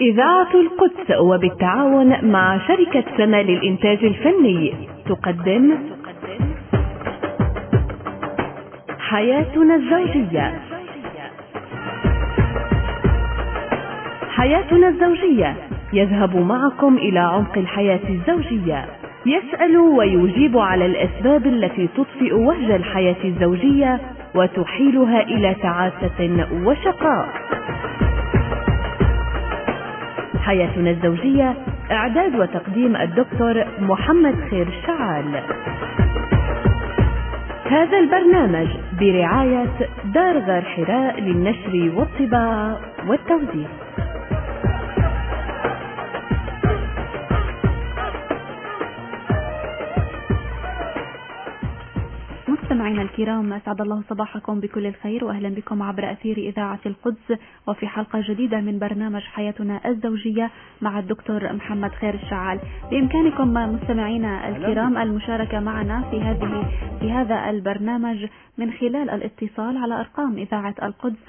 إذاعة القدس وبالتعاون مع شركة سما للإنتاج الفني تقدم حياتنا الزوجية. حياتنا الزوجية يذهب معكم إلى عمق الحياة الزوجية، يسأل ويجيب على الأسباب التي تطفئ وهج الحياة الزوجية وتحيلها إلى تعاسة وشقاء. حياتنا الزوجية، إعداد وتقديم الدكتور محمد خير الشعال. هذا البرنامج برعاية دار غار حراء للنشر والطباعة والتوزيع. مستمعينا الكرام، أسعد الله صباحكم بكل الخير، وأهلا بكم عبر أثير إذاعة القدس وفي حلقة جديدة من برنامج حياتنا الزوجية مع الدكتور محمد خير الشعال. بإمكانكم مستمعينا الكرام المشاركة معنا في هذا البرنامج من خلال الاتصال على أرقام إذاعة القدس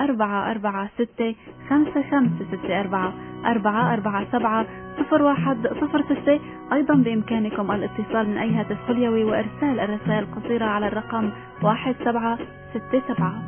446-5564-447-0106. أيضا بإمكانكم الاتصال من أي هاتف خليوي وإرسال الرسائل القصيرة على الرقم 1767.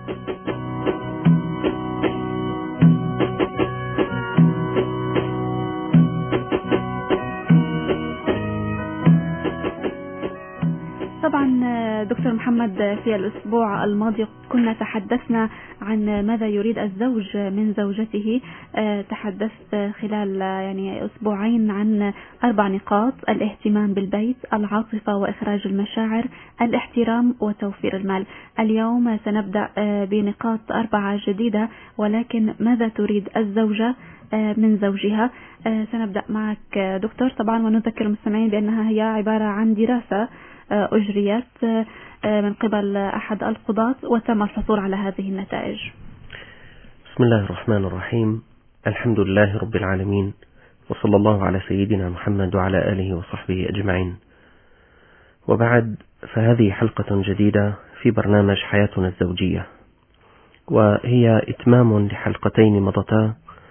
طبعا دكتور محمد، في الأسبوع الماضي كنا تحدثنا عن ماذا يريد الزوج من زوجته. تحدثت خلال أسبوعين عن 4 نقاط: الاهتمام بالبيت، العاطفة وإخراج المشاعر، الاحترام وتوفير المال. اليوم سنبدأ بنقاط 4 جديدة، ولكن ماذا تريد الزوجة من زوجها؟ سنبدأ معك دكتور طبعا، ونذكر المستمعين بأنها هي عبارة عن دراسة أجريت من قبل أحد القضاة وتم الحصول على هذه النتائج. بسم الله الرحمن الرحيم، الحمد لله رب العالمين، وصلى الله على سيدنا محمد وعلى آله وصحبه أجمعين. وبعد، فهذه حلقة جديدة في برنامج حياتنا الزوجية، وهي إتمام لحلقتين مضتا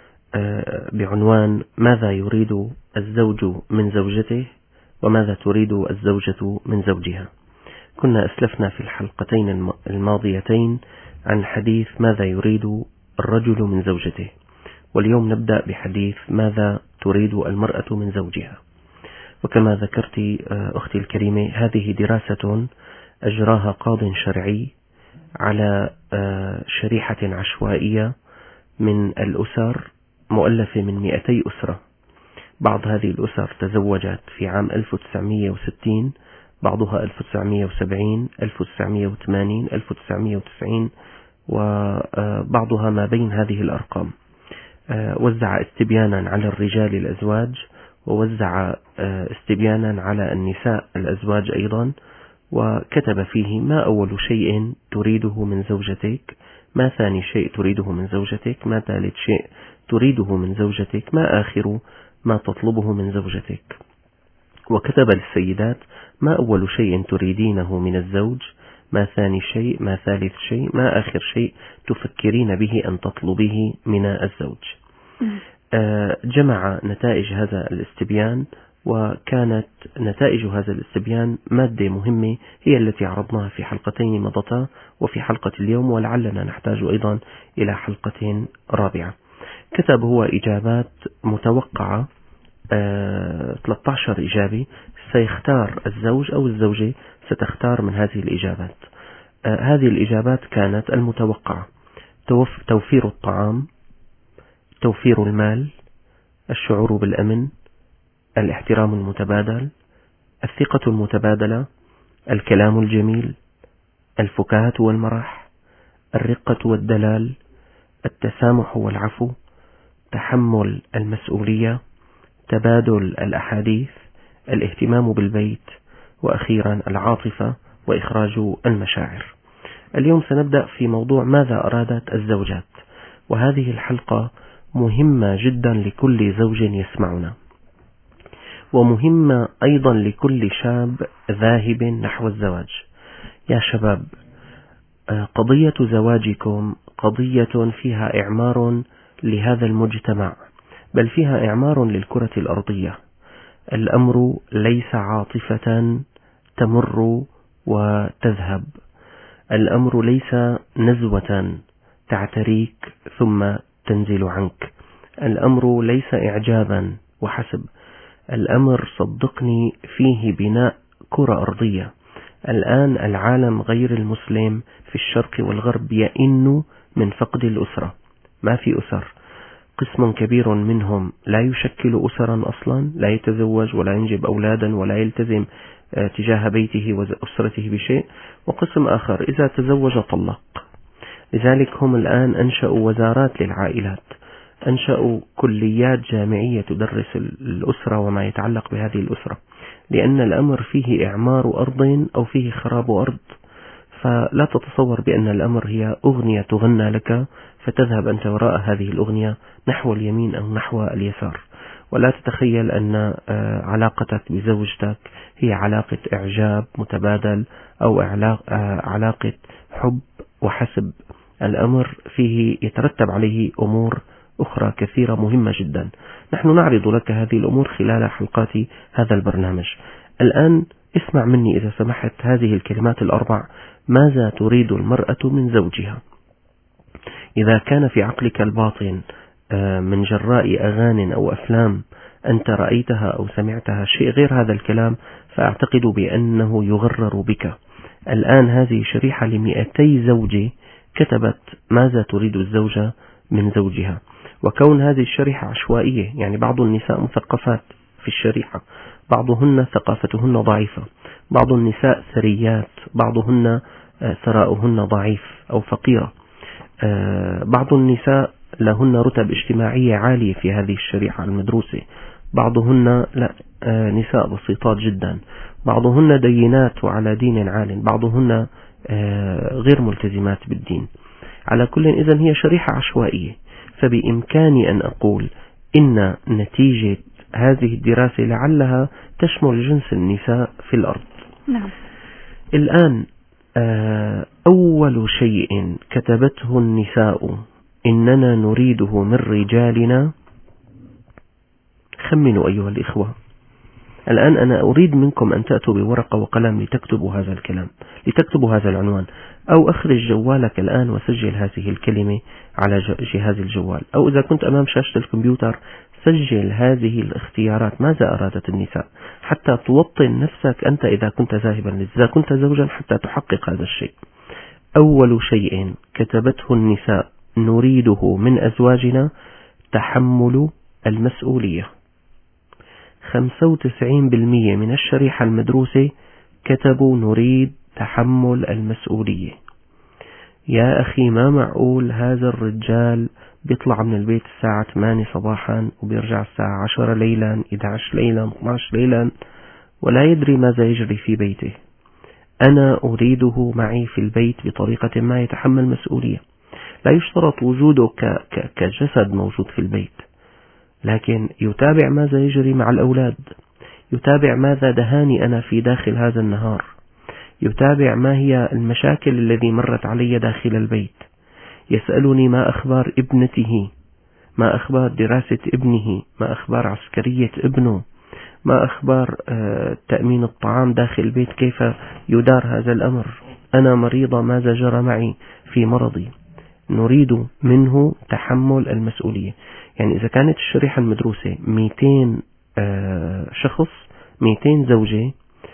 بعنوان ماذا يريد الزوج من زوجته وماذا تريد الزوجة من زوجها. كنا أسلفنا في الحلقتين الماضيتين عن حديث ماذا يريد الرجل من زوجته، واليوم نبدأ بحديث ماذا تريد المرأة من زوجها. وكما ذكرت أختي الكريمة، هذه دراسة أجراها قاض شرعي على شريحة عشوائية من الأسر مؤلفة من 200 أسرة. بعض هذه الأسر تزوجت في عام 1960، بعضها 1970، 1980، 1990، وبعضها ما بين هذه الأرقام. وزع استبيانا على الرجال الأزواج، ووزع استبيانا على النساء الأزواج أيضا، وكتب فيه ما أول شيء تريده من زوجتك، ما ثاني شيء تريده من زوجتك، ما ثالث شيء تريده من زوجتك، ما آخر ما تطلبه من زوجتك. وكتب للسيدات ما أول شيء تريدينه من الزوج، ما ثاني شيء، ما ثالث شيء، ما آخر شيء تفكرين به أن تطلبيه من الزوج. جمع نتائج هذا الاستبيان، وكانت نتائج هذا الاستبيان مادة مهمة هي التي عرضناها في حلقتين مضتا وفي حلقة اليوم، ولعلنا نحتاج أيضا إلى حلقة رابعة. كتب هو إجابات متوقعة، 13 إجابة سيختار الزوج أو الزوجة ستختار من هذه الإجابات. هذه الإجابات كانت المتوقعة: توفير الطعام، توفير المال، الشعور بالأمن، الاحترام المتبادل، الثقة المتبادلة، الكلام الجميل، الفكاهة والمرح، الرقة والدلال، التسامح والعفو، تحمل المسؤولية، تبادل الأحاديث، الاهتمام بالبيت، وأخيرا العاطفة وإخراج المشاعر. اليوم سنبدأ في موضوع ماذا أرادت الزوجات، وهذه الحلقة مهمة جدا لكل زوج يسمعنا، ومهمة أيضا لكل شاب ذاهب نحو الزواج. يا شباب، قضية زواجكم قضية فيها إعمار لهذا المجتمع، بل فيها إعمار للكرة الأرضية. الأمر ليس عاطفة تمر وتذهب، الأمر ليس نزوة تعتريك ثم تنزل عنك، الأمر ليس إعجابا وحسب، الأمر صدقني فيه بناء كرة أرضية. الآن العالم غير المسلم في الشرق والغرب يئن من فقد الأسرة، ما في أسر، قسم كبير منهم لا يشكل أسرا أصلا، لا يتزوج ولا ينجب أولادا ولا يلتزم تجاه بيته وأسرته بشيء، وقسم آخر إذا تزوج طلق. لذلك هم الآن أنشأوا وزارات للعائلات، أنشأوا كليات جامعية تدرس الأسرة وما يتعلق بهذه الأسرة، لأن الأمر فيه إعمار أرض أو فيه خراب أرض. فلا تتصور بأن الأمر هي أغنية تغنى لك فتذهب أنت وراء هذه الأغنية نحو اليمين أو نحو اليسار، ولا تتخيل أن علاقتك بزوجتك هي علاقة إعجاب متبادل أو علاقة حب وحسب. الأمر فيه يترتب عليه أمور أخرى كثيرة مهمة جدا، نحن نعرض لك هذه الأمور خلال حلقات هذا البرنامج. الآن اسمع مني إذا سمحت هذه الكلمات الأربع: ماذا تريد المرأة من زوجها؟ إذا كان في عقلك الباطن من جراء أغاني أو أفلام أنت رأيتها أو سمعتها شيء غير هذا الكلام، فأعتقد بأنه يغرر بك. الآن هذه شريحة ل200 زوجة كتبت ماذا تريد الزوجة من زوجها، وكون هذه الشريحة عشوائية، يعني بعض النساء مثقفات في الشريحة، بعضهن ثقافتهن ضعيفة، بعض النساء ثريات، بعضهن ثراؤهن ضعيف أو فقيرة، بعض النساء لهن رتب اجتماعية عالية في هذه الشريحة المدروسة، بعضهن لا نساء بسيطات جدا، بعضهن دينات وعلى دين عال، بعضهن غير ملتزمات بالدين. على كل إذن هي شريحة عشوائية، فبإمكاني أن أقول إن نتيجة هذه الدراسة لعلها تشمل جنس النساء في الأرض. نعم. الآن أول شيء كتبته النساء إننا نريده من رجالنا، خمنوا أيها الإخوة. الآن أنا أريد منكم أن تأتوا بورقة وقلم لتكتبوا هذا الكلام، لتكتبوا هذا العنوان، أو أخرج جوالك الآن وسجل هذه الكلمة على جهاز الجوال، أو إذا كنت أمام شاشة الكمبيوتر سجل هذه الاختيارات. ماذا أرادت النساء؟ حتى توطن نفسك أنت إذا كنت ذاهبا، إذا كنت زوجا حتى تحقق هذا الشيء. أول شيء كتبته النساء نريده من أزواجنا تحمل المسؤولية. 95% من الشريحة المدروسة كتبوا نريد تحمل المسؤولية. يا أخي ما معقول هذا الرجال بيطلع من البيت الساعة 8 صباحا وبيرجع الساعة 10 ليلا، 11 ليلا، 12 ليلا، ولا يدري ماذا يجري في بيته. أنا أريده معي في البيت بطريقة ما يتحمل مسؤولية. لا يشترط وجوده كجسد موجود في البيت، لكن يتابع ماذا يجري مع الأولاد، يتابع ماذا دهاني أنا في داخل هذا النهار، يتابع ما هي المشاكل التي مرت علي داخل البيت، يسألني ما أخبار ابنته، ما أخبار دراسة ابنه، ما أخبار عسكرية ابنه، ما أخبار تأمين الطعام داخل البيت، كيف يدار هذا الأمر، أنا مريضة ماذا جرى معي في مرضي. نريد منه تحمل المسؤولية. يعني إذا كانت الشريحة المدروسة 200 شخص، 200 زوجة،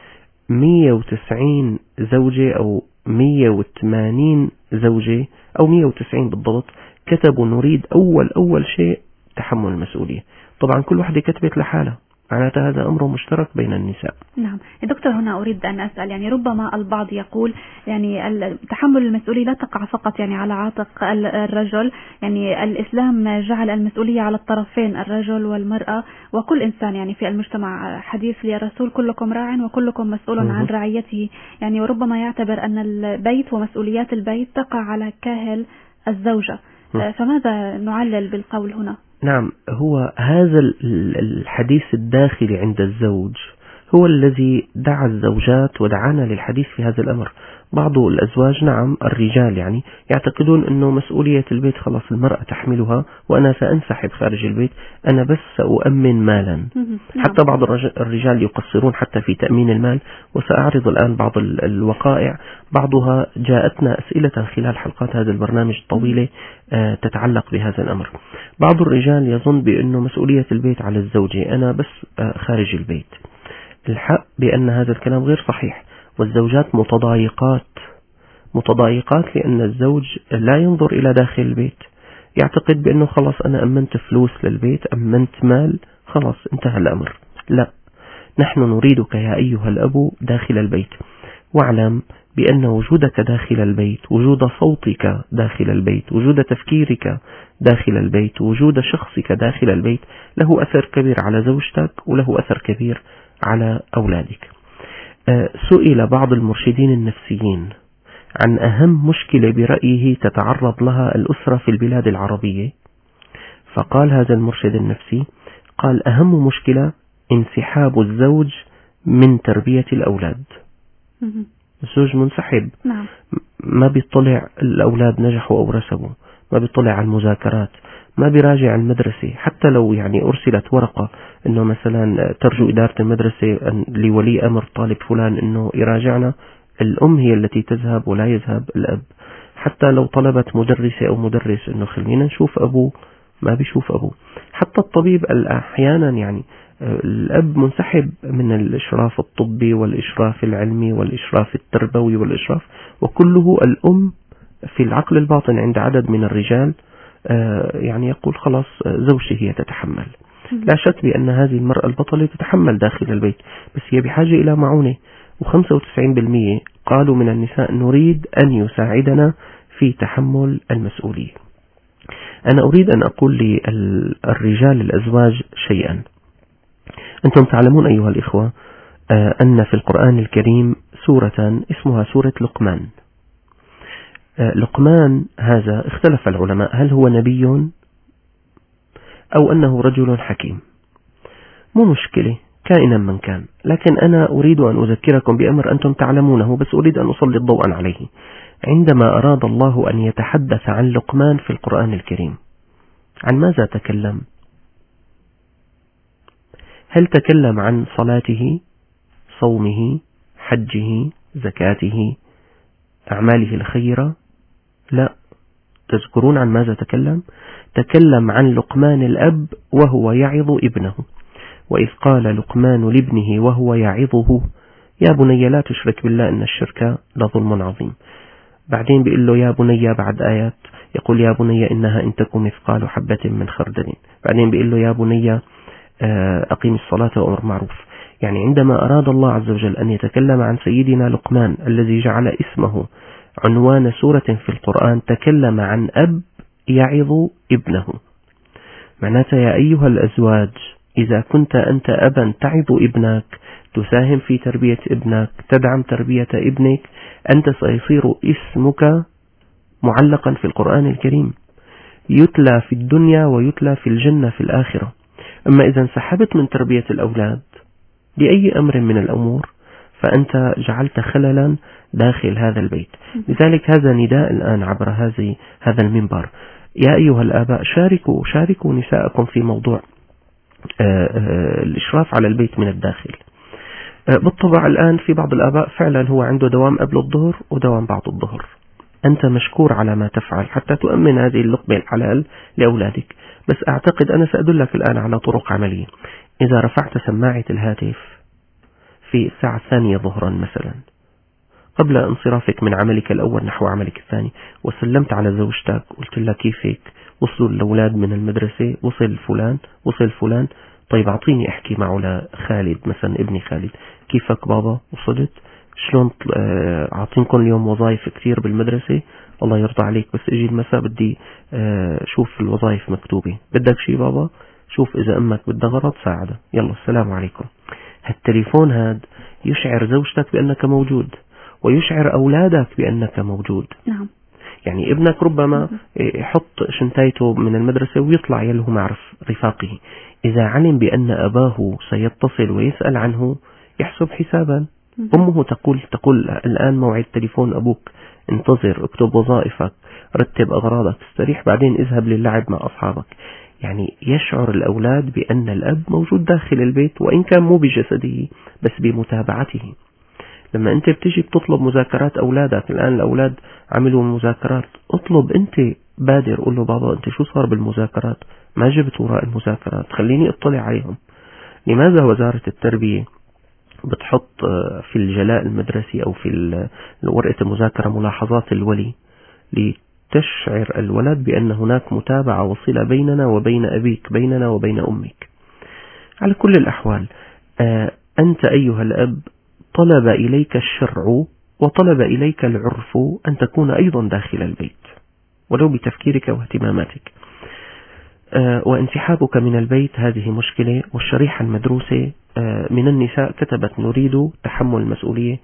190 زوجة أو 180 زوجة أو 190 بالضبط كتبوا نريد أول شيء تحمل المسؤولية. طبعا كل واحدة كتبت لحالها، معناتها هذا أمر مشترك بين النساء. نعم دكتور، هنا أريد أن أسأل، يعني ربما البعض يقول يعني تحمل المسؤولية لا تقع فقط يعني على عاتق الرجل، يعني الإسلام جعل المسؤولية على الطرفين، الرجل والمرأة وكل إنسان يعني في المجتمع. حديث للرسول كلكم راع وكلكم مسؤول عن رعيته، يعني وربما يعتبر أن البيت ومسؤوليات البيت تقع على كاهل الزوجة. فماذا نعلل بالقول هنا؟ نعم، هو هذا الحديث الداخلي عند الزوج هو الذي دعا الزوجات ودعانا للحديث في هذا الأمر. بعض الأزواج نعم الرجال يعني يعتقدون أنه مسؤولية البيت خلاص المرأة تحملها وأنا سأنسحب خارج البيت، أنا بس سأؤمن مالا. حتى بعض الرجال يقصرون حتى في تأمين المال، وسأعرض الآن بعض الوقائع، بعضها جاءتنا أسئلة خلال حلقات هذا البرنامج الطويلة تتعلق بهذا الأمر. بعض الرجال يظن بأنه مسؤولية البيت على الزوجة، أنا بس خارج البيت. الحق بأن هذا الكلام غير صحيح، والزوجات متضايقات لأن الزوج لا ينظر إلى داخل البيت، يعتقد بأنه خلاص أنا أمنت فلوس للبيت، أمنت مال، خلاص انتهى الأمر. لا، نحن نريدك يا أيها الأب داخل البيت، واعلم بأن وجودك داخل البيت، وجود صوتك داخل البيت، وجود تفكيرك داخل البيت، وجود شخصك داخل البيت له أثر كبير على زوجتك وله أثر كبير على أولادك. سئل بعض المرشدين النفسيين عن أهم مشكلة برأيه تتعرض لها الأسرة في البلاد العربية، فقال هذا المرشد النفسي، قال أهم مشكلة انسحاب الزوج من تربية الأولاد. الزوج منسحب، ما بيطلع الأولاد نجحوا أو رسبوا، ما بيطلع على المذاكرات، ما بيراجع المدرسة، حتى لو يعني أرسلت ورقة أنه مثلا ترجو إدارة المدرسة لولي أمر طالب فلان أنه يراجعنا، الأم هي التي تذهب ولا يذهب الأب. حتى لو طلبت مدرسة أو مدرس أنه خلينا نشوف أبوه، ما بيشوف أبوه. حتى الطبيب أحيانا يعني الأب منسحب من الإشراف الطبي والإشراف العلمي والإشراف التربوي والإشراف، وكله الأم في العقل الباطن عند عدد من الرجال يعني يقول خلاص زوجتي هي تتحمل. لا شك بأن هذه المرأة البطلة تتحمل داخل البيت، بس هي بحاجة إلى معونة. و95% قالوا من النساء نريد أن يساعدنا في تحمل المسؤولية. أنا أريد أن أقول للرجال الأزواج شيئا. أنتم تعلمون أيها الإخوة أن في القرآن الكريم سورة اسمها سورة لقمان. لقمان هذا اختلف العلماء هل هو نبي أو أنه رجل حكيم. مو مشكلة كائنا من كان، لكن أنا أريد أن أذكركم بأمر أنتم تعلمونه، بس أريد أن أسلط ضوءا عليه. عندما أراد الله أن يتحدث عن لقمان في القرآن الكريم، عن ماذا تكلم؟ هل تكلم عن صلاته، صومه، حجه، زكاته، أعماله الخيرة؟ لا. تذكرون عن ماذا تكلم؟ تكلم عن لقمان الأب وهو يعظ ابنه، وإذ قال لقمان لابنه وهو يعظه يا بني لا تشرك بالله إن الشرك لظلم عظيم. بعدين بيقول له يا بني بعد آيات يقول يا بني إنها إن تكن مثقال حبة من خردل. بعدين بيقول له يا بني أقيم الصلاة وأمر معروف. يعني عندما أراد الله عز وجل أن يتكلم عن سيدنا لقمان الذي جعل اسمه عنوان سورة في القرآن، تكلم عن أب يعظ ابنه. معناته يا أيها الأزواج إذا كنت أنت أبا تعظ ابنك، تساهم في تربية ابنك، تدعم تربية ابنك، أنت سيصير اسمك معلقا في القرآن الكريم، يتلى في الدنيا ويتلى في الجنة في الآخرة. أما إذا انسحبت من تربية الأولاد بأي أمر من الأمور فأنت جعلت خللا داخل هذا البيت. لذلك هذا نداء الآن عبر هذا المنبر، يا أيها الآباء شاركوا نساءكم في موضوع الإشراف على البيت من الداخل. بالطبع الآن في بعض الآباء فعلا هو عنده دوام قبل الظهر ودوام بعد الظهر. أنت مشكور على ما تفعل حتى تؤمن هذه اللقمة الحلال لأولادك، بس أعتقد أنا سأدلك الآن على طرق عملية. إذا رفعت سماعة الهاتف في الساعة 2 ظهرا مثلا قبل انصرافك من عملك الأول نحو عملك الثاني، وسلمت على زوجتك قلت لها كيفك، وصلوا الأولاد من المدرسة، وصل فلان، طيب أعطيني أحكي معه لخالد مثلا ابني خالد، كيفك بابا وصلت، شلون أعطينكم اليوم وظائف كثير بالمدرسة، الله يرضى عليك بس اجي المساء بدي شوف الوظائف مكتوبة، بدك شي بابا، شوف إذا أمك بدها غرض ساعدة، يلا السلام عليكم. هالتليفون هاد يشعر زوجتك بأنك موجود، ويشعر أولادك بأنك موجود. نعم. يعني ابنك ربما يحط شنتايته من المدرسة ويطلع يله مع رفاقه، إذا علم بأن أباه سيتصل ويسأل عنه يحسب حسابا. أمه تقول الآن موعد تليفون أبوك، انتظر، اكتب وظائفك، رتب أغراضك، استريح، بعدين اذهب للعب مع أصحابك. يعني يشعر الأولاد بأن الأب موجود داخل البيت، وإن كان مو بجسده بس بمتابعته. لما أنت بتجي بتطلب مذاكرات أولادك، الآن الأولاد عملوا مذاكرات، اطلب أنت، بادر، قل له بابا أنت شو صار بالمذاكرات، ما جبت وراء المذاكرات، خليني اطلع عليهم. لماذا وزارة التربية بتحط في الجلاء المدرسي أو في ورقة المذاكرة ملاحظات الولي لتشعر الولد بأن هناك متابعة وصلة بيننا وبين أبيك، بيننا وبين أمك؟ على كل الأحوال أنت أيها الأب طلب إليك الشرع وطلب إليك العرف أن تكون أيضا داخل البيت ولو بتفكيرك واهتماماتك. وانسحابك من البيت هذه مشكلة. والشريحة المدروسة من النساء كتبت نريد تحمل مسؤولية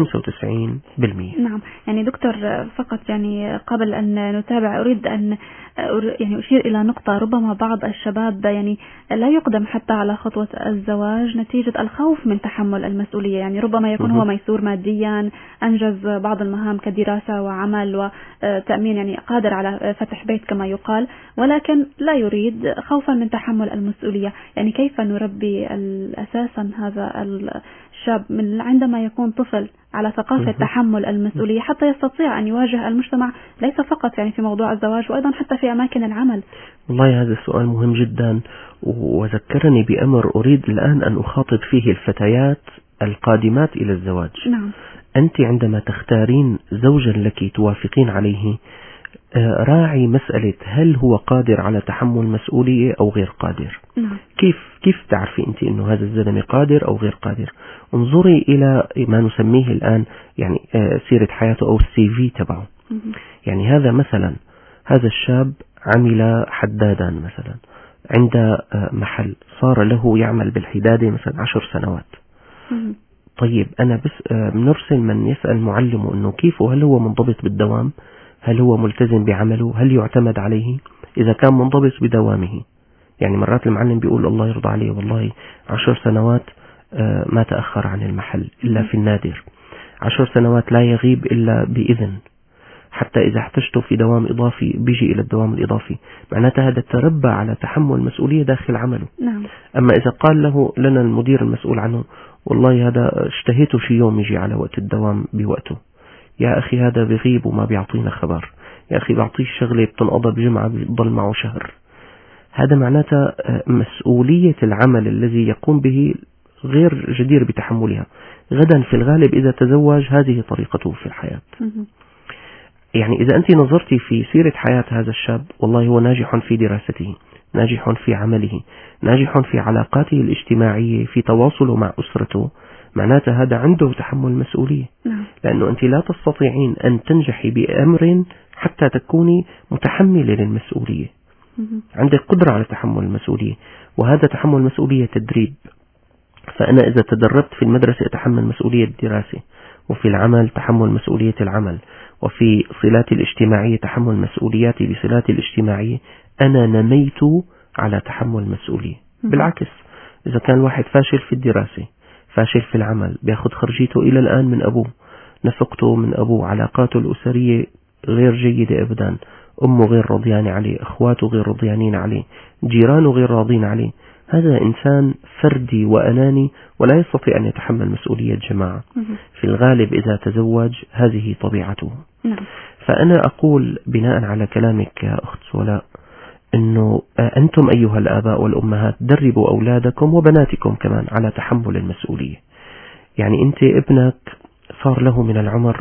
95%. نعم، يعني دكتور فقط يعني قبل أن نتابع أريد أن يعني أشير إلى نقطة. ربما بعض الشباب يعني لا يقدم حتى على خطوة الزواج نتيجة الخوف من تحمل المسؤولية. يعني ربما يكون هو ميسور ماديا، أنجز بعض المهام كدراسة وعمل وتأمين، يعني قادر على فتح بيت كما يقال، ولكن لا يريد خوفا من تحمل المسؤولية. يعني كيف نربي أساسا هذا الشاب من عندما يكون طفل على ثقافة تحمل المسؤولية حتى يستطيع أن يواجه المجتمع، ليس فقط يعني في موضوع الزواج وأيضا حتى في أماكن العمل؟ والله هذا السؤال مهم جدا، وذكرني بأمر أريد الآن أن أخاطب فيه الفتيات القادمات إلى الزواج. نعم. أنت عندما تختارين زوجا لك توافقين عليه، راعي مسألة هل هو قادر على تحمل مسؤولية أو غير قادر. نعم. كيف تعرفي أنت أنه هذا الزلمة قادر أو غير قادر؟ انظري إلى ما نسميه الآن يعني سيرة حياته أو السي في تبعه. يعني هذا مثلا، هذا الشاب عمل حدادا مثلا عند محل، صار له يعمل بالحدادة مثلا 10 سنوات. طيب أنا بس بنرسل من يسأل معلمه أنه كيف، وهل هو منضبط بالدوام، هل هو ملتزم بعمله، هل يعتمد عليه. إذا كان منضبط بدوامه، يعني مرات المعلم بيقول الله يرضى عليه والله 10 سنوات ما تأخر عن المحل إلا في النادر، 10 سنوات لا يغيب إلا بإذن، حتى إذا احتجته في دوام إضافي بيجي إلى الدوام الإضافي. معناتها هذا تربى على تحمل مسؤولية داخل عمله. نعم. أما إذا قال لنا المدير المسؤول عنه والله هذا اشتهيته شي يوم يجي على وقت الدوام بوقته، يا أخي هذا بغيب وما بيعطينا خبر، يا أخي بعطيه شغلة بتنقضى بجمعة بيضل معه شهر. هذا معناته مسؤولية العمل الذي يقوم به غير جدير بتحملها. غدا في الغالب إذا تزوج هذه طريقته في الحياة. يعني إذا أنت نظرتي في سيرة حياة هذا الشاب، والله هو ناجح في دراسته، ناجح في عمله، ناجح في علاقاته الاجتماعية، في تواصله مع أسرته، معناته هذا عنده تحمل مسؤولية. لأنه أنت لا تستطيعين أن تنجحي بأمر حتى تكوني متحملة للمسؤولية. عندك قدرة على تحمل المسؤولية، وهذا تحمل مسؤولية تدريب. فأنا إذا تدربت في المدرسة أتحمل مسؤولية الدراسة، وفي العمل تحمل مسؤولية العمل، وفي صلاتي الاجتماعية تحمل مسؤولياتي بصلاتي الاجتماعية، أنا نميت على تحمل مسؤولية. بالعكس، إذا كان واحد فاشل في الدراسة، فاشل في العمل، بياخذ خرجيته إلى الآن من أبوه، نفقته من أبوه، علاقاته الأسرية غير جيدة أبدا، أمه غير رضيانة عليه، أخواته غير رضيانين عليه، جيرانه غير راضين عليه، هذا إنسان فردي وأناني ولا يستطيع أن يتحمل مسؤولية جماعة. في الغالب إذا تزوج هذه طبيعته. فأنا أقول بناء على كلامك يا أخت سولاء أنه أنتم أيها الآباء والأمهات دربوا أولادكم وبناتكم كمان على تحمل المسؤولية. يعني أنت ابنك صار له من العمر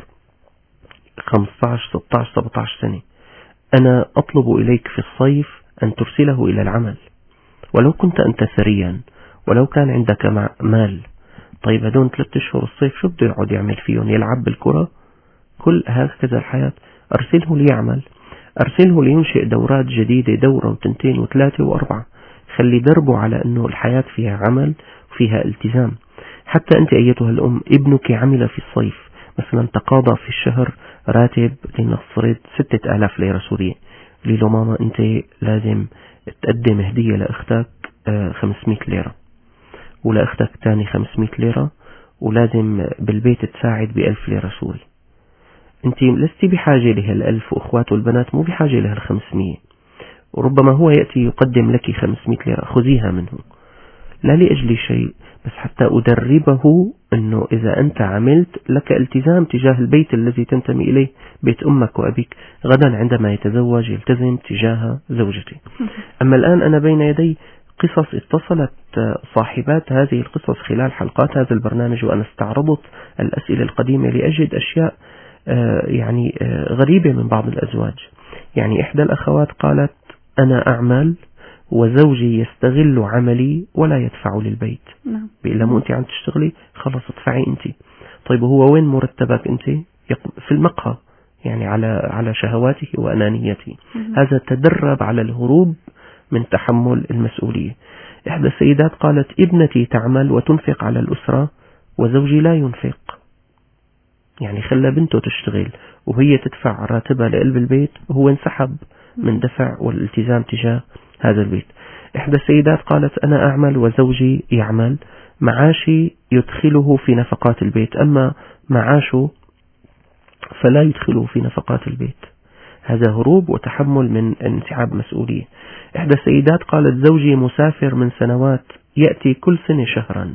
15 16 17 سنة، أنا أطلب إليك في الصيف أن ترسله إلى العمل، ولو كنت أنت ثريا، ولو كان عندك مال. طيب هدون 3 أشهر الصيف شو بده يقعد يعمل فيهم؟ يلعب بالكرة؟ كل هكذا الحياة. أرسله ليعمل، أرسله لينشئ دورات جديدة، دورة وتنتين وثلاثة وأربعة. خلي دربه على أنه الحياة فيها عمل وفيها التزام. حتى أنت أيتها الأم، ابنك عمل في الصيف مثلا تقاضى في الشهر راتب لنفترض 6000 ليرة سورية، قولي له ماما أنت لازم تقدم هدية لأختك 500 ليرة، ولأختك تاني 500 ليرة، ولازم بالبيت تساعد ب1000 ليرة سوري. أنت لست بحاجة لهال1000 وأخواته البنات مو بحاجة لهال500، وربما هو يأتي يقدم لك 500 ليرة خذيها منه، لا لأجل شيء، بس حتى أدربه أنه إذا أنت عملت لك التزام تجاه البيت الذي تنتمي إليه، بيت أمك وأبيك، غدا عندما يتزوج يلتزم تجاه زوجتي. أما الآن أنا بين يدي قصص اتصلت صاحبات هذه القصص خلال حلقات هذا البرنامج، وأنا استعرضت الأسئلة القديمة لأجد أشياء يعني غريبة من بعض الأزواج. يعني إحدى الأخوات قالت أنا أعمل وزوجي يستغل عملي ولا يدفع للبيت. بيقول لها مو أنت عم تشتغلي، خلص ادفعي أنت. طيب هو وين مرتبك أنت؟ في المقهى، يعني على شهواته وأنانيته. هذا تدرب على الهروب من تحمل المسؤولية. إحدى السيدات قالت ابنتي تعمل وتنفق على الأسرة وزوجي لا ينفق، يعني خلى بنته تشتغل وهي تدفع راتبها لقلب البيت، وهو انسحب من دفع والالتزام تجاه هذا البيت. إحدى السيدات قالت أنا أعمل وزوجي يعمل، معاشي يدخله في نفقات البيت، أما معاشه فلا يدخله في نفقات البيت. هذا هروب وتحمل من انسحاب مسؤولية. إحدى السيدات قالت زوجي مسافر من سنوات، يأتي كل سنة شهرا.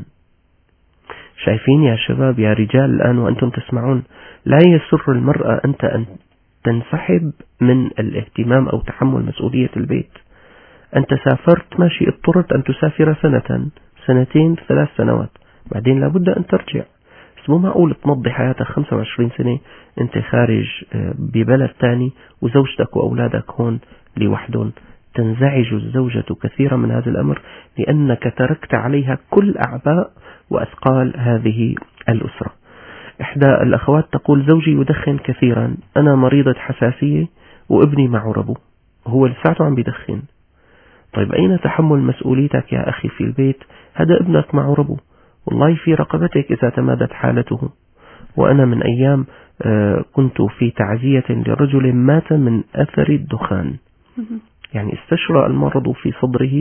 شايفين يا شباب يا رجال الآن وأنتم تسمعون، لا يسر المرأة أن تنسحب من الاهتمام أو تحمل مسؤولية البيت. أنت سافرت ماشي، اضطرت أن تسافر سنة، سنتين، 3 سنوات، بعدين لابد أن ترجع. بس مو معقول تمضي حياتك 25 سنة أنت خارج ببلد تاني وزوجتك وأولادك هون لوحدهم. تنزعج الزوجة كثيرا من هذا الأمر لأنك تركت عليها كل أعباء وأثقال هذه الأسرة. إحدى الأخوات تقول زوجي يدخن كثيرا، أنا مريضة حساسية وابني معه ربو، هو لساته عم بيدخن. طيب أين تحمل مسؤوليتك يا أخي في البيت؟ هذا ابنك معه ربو، والله في رقبتك إذا تمادت حالته. وأنا من أيام كنت في تعزية لرجل مات من أثر الدخان، يعني استشرى المرض في صدره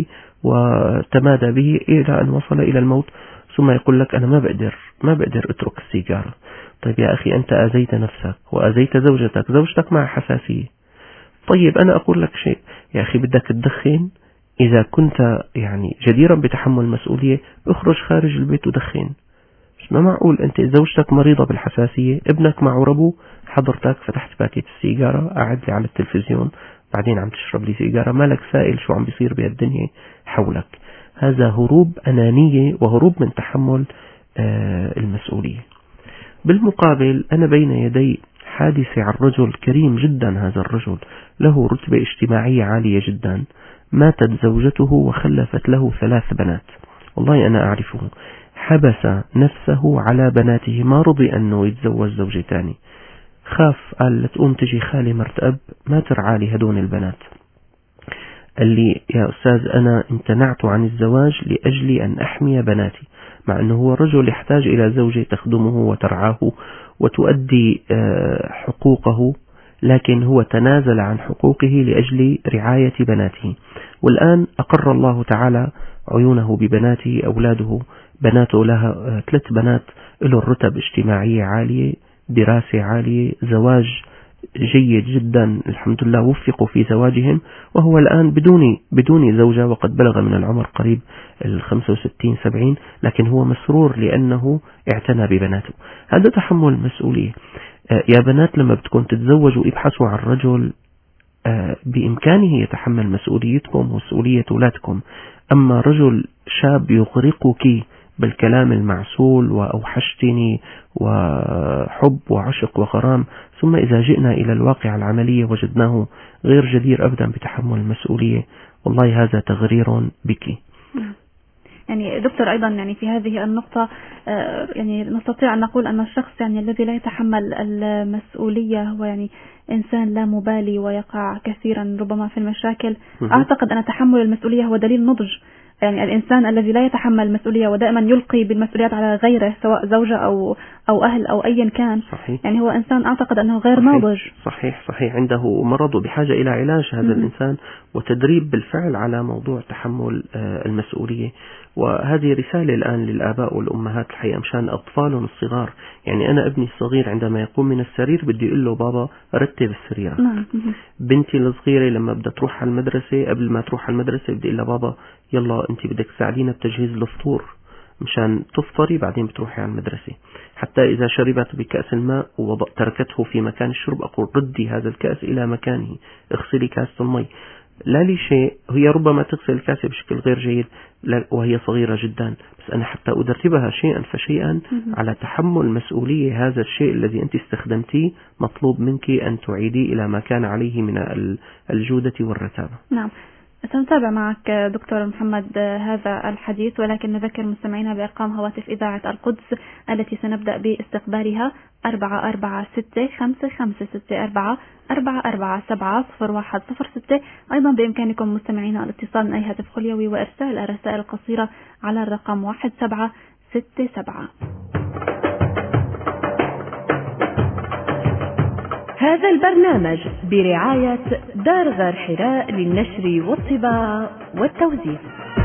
وتمادى به إلى أن وصل إلى الموت، ثم يقول لك أنا ما بقدر أترك السيجارة. طيب يا أخي أنت أذيت نفسك وأذيت زوجتك مع حساسية. طيب أنا أقول لك شيء يا أخي، بدك تدخن، إذا كنت يعني جديرا بتحمل المسؤولية اخرج خارج البيت ودخن. مش ما معقول أنت زوجتك مريضة بالحساسية، ابنك معه ربو، حضرتك فتحت باكيت السيجارة، قاعد لي على التلفزيون، بعدين عم تشرب لي سيجارة، مالك سائل شو عم بيصير بالدنيا حولك. هذا هروب أنانية وهروب من تحمل المسؤولية. بالمقابل أنا بين يدي حادثة عن رجل كريم جدا، هذا الرجل له رتبة اجتماعية عالية جدا، ماتت زوجته وخلفت له 3 بنات، والله أنا أعرفه، حبس نفسه على بناته، ما رضي أنه يتزوج زوجة تاني، خاف، قال لتقوم تجي خالي مرت أب ما ترعى لي هدون البنات. قال لي يا أستاذ أنا امتنعت عن الزواج لأجل أن أحمي بناتي، مع أنه هو رجل يحتاج إلى زوجة تخدمه وترعاه وتؤدي حقوقه، لكن هو تنازل عن حقوقه لأجل رعاية بناته. والآن أقر الله تعالى عيونه ببناته، أولاده بناته لها 3 بنات، له الرتب اجتماعية عالية، دراسة عالية، زواج جيد جدا الحمد لله، وفقوا في زواجهم، وهو الآن بدون زوجة، وقد بلغ من العمر قريب 65-70، لكن هو مسرور لأنه اعتنى ببناته. هذا تحمل مسؤولية. يا بنات لما بدكم تتزوجوا ابحثوا عن رجل بإمكانه يتحمل مسؤوليتكم ومسؤولية أولادكم. أما رجل شاب يغرقك بالكلام المعسول وأوحشتني وحب وعشق وغرام، ثم إذا جئنا إلى الواقع العملية وجدناه غير جدير أبدا بتحمل المسؤولية، والله هذا تغرير بك. يعني دكتور أيضا يعني في هذه النقطة يعني نستطيع أن نقول أن الشخص يعني الذي لا يتحمل المسؤولية هو يعني إنسان لا مبالي ويقع كثيرا ربما في المشاكل، أعتقد أن تحمل المسؤولية هو دليل نضج. يعني الإنسان الذي لا يتحمل المسؤولية ودائما يلقي بالمسؤوليات على غيره سواء زوجة أو أهل أو أيا كان، صحيح. يعني هو إنسان أعتقد أنه غير ناضج. صحيح عنده مرض وبحاجة إلى علاج هذا الإنسان وتدريب بالفعل على موضوع تحمل المسؤولية. وهذه رسالة الآن للآباء والأمهات الحقيقة مشان أطفالهم الصغار. يعني أنا ابني الصغير عندما يقوم من السرير بدي أقول له بابا رتب السريرة. بنتي الصغيرة لما بدها تروح على المدرسة قبل ما تروح على المدرسة بدي أقول لها بابا يلا أنت بدك تساعدينا بتجهيز الفطور مشان تفطري بعدين بتروحي على المدرسة. حتى إذا شربت بكأس الماء وتركته في مكان الشرب أقول ردي هذا الكأس إلى مكانه، اغسلي كأس المي. لا لي شيء، هي ربما تغسل الكاسة بشكل غير جيد وهي صغيرة جدا، بس أنا حتى أدربها شيئا فشيئا على تحمل مسؤولية هذا الشيء الذي أنت استخدمتيه مطلوب منك أن تعيديه إلى ما كان عليه من الجودة والرتابة. نعم، سنتابع معك دكتور محمد هذا الحديث، ولكن نذكر مستمعينا بأرقام هواتف إذاعة القدس التي سنبدأ باستقبالها 446-556-444-701-06. أيضا بإمكانكم مستمعينا الاتصال من أي هاتف خليوي وإرسال الرسائل القصيرة على الرقم 1767. هذا البرنامج برعاية دار غار حراء للنشر والطباعة والتوزيع.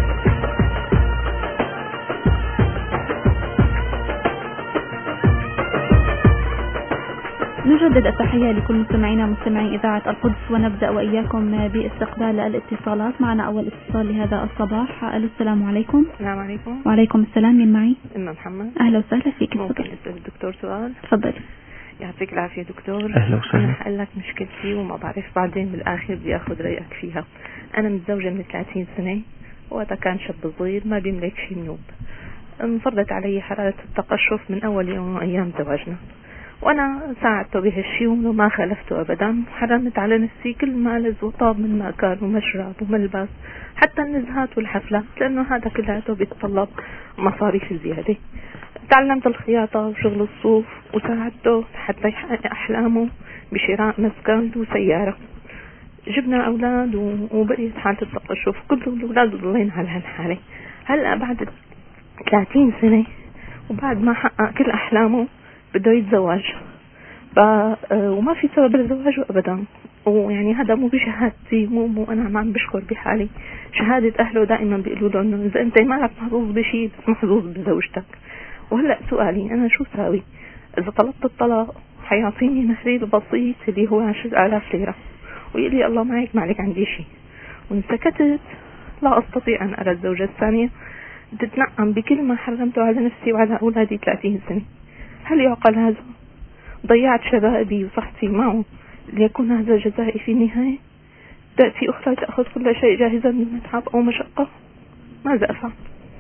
نجدد التحية لكل مستمعي إذاعة القدس، ونبدأ وإياكم باستقبال الاتصالات. معنا أول اتصال لهذا الصباح. السلام عليكم. السلام عليكم. وعليكم السلام، من معي؟ محمد. أهلا وسهلا فيك. ممكن أسأل الدكتور سؤال؟ تفضل. يعطيك العافية دكتور. أهلا وسهلا. أنا هقول لك مشكلتي وما بعرف بعدين بالآخر بدي أخذ رأيك فيها. أنا متزوجة من 30 سنة، وقتها كان شاب صغير ما بيملك شيء منوب. انفرضت علي حرارة التقشف من أول يوم أيام زواجنا، وأنا ساعدته بهالشيء وما خالفته أبدا. حرمت على نفسي كل ما لز وطاب من مأكل ومشرب وملبس، حتى النزهات والحفلات، لأنه هذا كله بيتطلب مصاريف زيادة. تعلمت الخياطة وشغل الصوف وساعدته حتى يحقق أحلامه بشراء مسكن وسيارة. جبنا أولاد وبقيت حالة التقشف، كل الأولاد ضلين على هالحالة. هلأ بعد 30 سنة وبعد ما حقق كل أحلامه بده يتزوج، وما في سبب لزواجه أبدا. ويعني هذا مو بشهادتي، مو أنا ما عم بشكر بحالي، شهادة أهله دائما بيقولوا له إنه إذا أنت ما لك محظوظ بشيء بس محظوظ بزوجتك. وهلأ سؤالي أنا شو ساوي؟ إذا طلبت الطلاق حيعطيني مهري البسيط اللي هو 10,000 ليرة ويقول لي الله معك ما عليك عندي شيء، وإن سكتت لا أستطيع أن أرى الزوجة الثانية تتنعم بكل ما حرمته على نفسي وعلى أولادي 30 سنة. هل يعقل هذا؟ ضيعت شبابي وصحتي معه ليكون هذا جزائي في النهاية؟ تأتي أخرى تأخذ كل شيء جاهزا من تعب أو مشقة، ماذا أفعل؟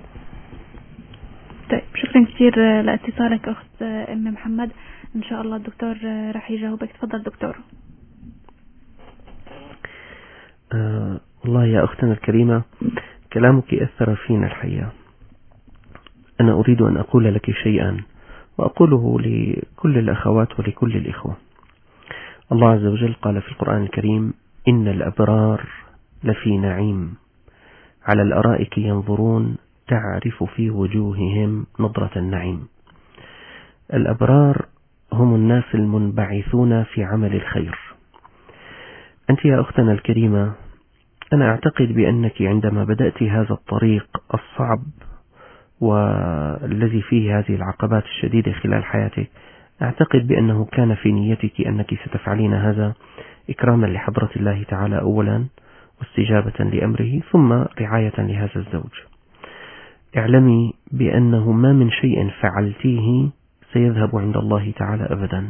طيب، شكرا كثير لاتصالك أخت أم محمد. إن شاء الله الدكتور راح يجاوبك. تفضل دكتور. والله يا أختنا الكريمة كلامك أثر فينا الحقيقة. أنا أريد أن أقول لك شيئا وأقوله لكل الأخوات ولكل الإخوة. الله عز وجل قال في القرآن الكريم: إن الأبرار لفي نعيم على الأرائك ينظرون تعرف في وجوههم نضرة النعيم. الأبرار هم الناس المنبعثون في عمل الخير. أنت يا أختنا الكريمة، أنا أعتقد بأنك عندما بدأت هذا الطريق الصعب والذي فيه هذه العقبات الشديدة خلال حياتك، أعتقد بأنه كان في نيتك أنك ستفعلين هذا إكراما لحضرة الله تعالى أولا، واستجابة لأمره، ثم رعاية لهذا الزوج. اعلمي بأنه ما من شيء فعلتيه سيذهب عند الله تعالى أبدا.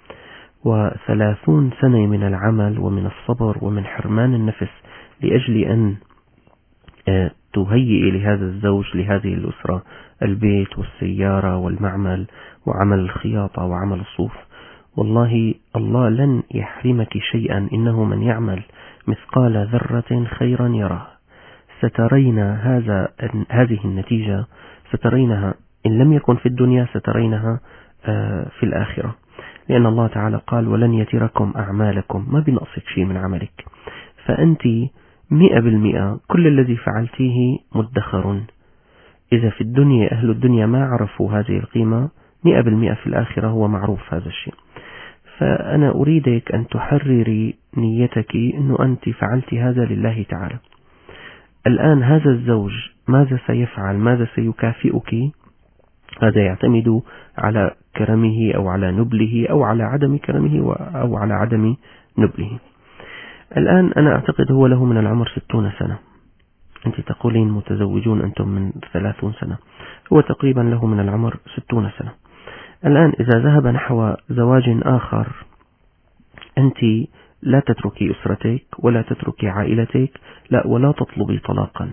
30 سنة من العمل ومن الصبر ومن حرمان النفس لأجل أن تهيئي لهذا الزوج لهذه الأسرة البيت والسيارة والمعمل وعمل الخياطة وعمل الصوف. والله الله لن يحرمك شيئا، إنه من يعمل مثقال ذرة خيرا يراه. سترين هذه النتيجة، سترينها إن لم يكن في الدنيا سترينها في الآخرة. لأن الله تعالى قال ولن يتركم أعمالكم، ما بنقصك شيء من عملك، فأنت 100% كل الذي فعلتيه مدخر. إذا في الدنيا أهل الدنيا ما عرفوا هذه القيمة، 100% في الآخرة هو معروف هذا الشيء. فأنا أريدك أن تحرري نيتك أنه أنت فعلت هذا لله تعالى. الآن هذا الزوج ماذا سيفعل، ماذا سيكافئك، هذا يعتمد على كرمه أو على نبله أو على عدم كرمه أو على عدم نبله. الآن أنا أعتقد هو له من العمر 60 سنة، أنت تقولين متزوجون أنتم من 30 سنة، هو تقريبا له من العمر 60 سنة. الآن إذا ذهب نحو زواج آخر، أنت لا تتركي أسرتك ولا تتركي عائلتك، لا، ولا تطلبي طلاقا.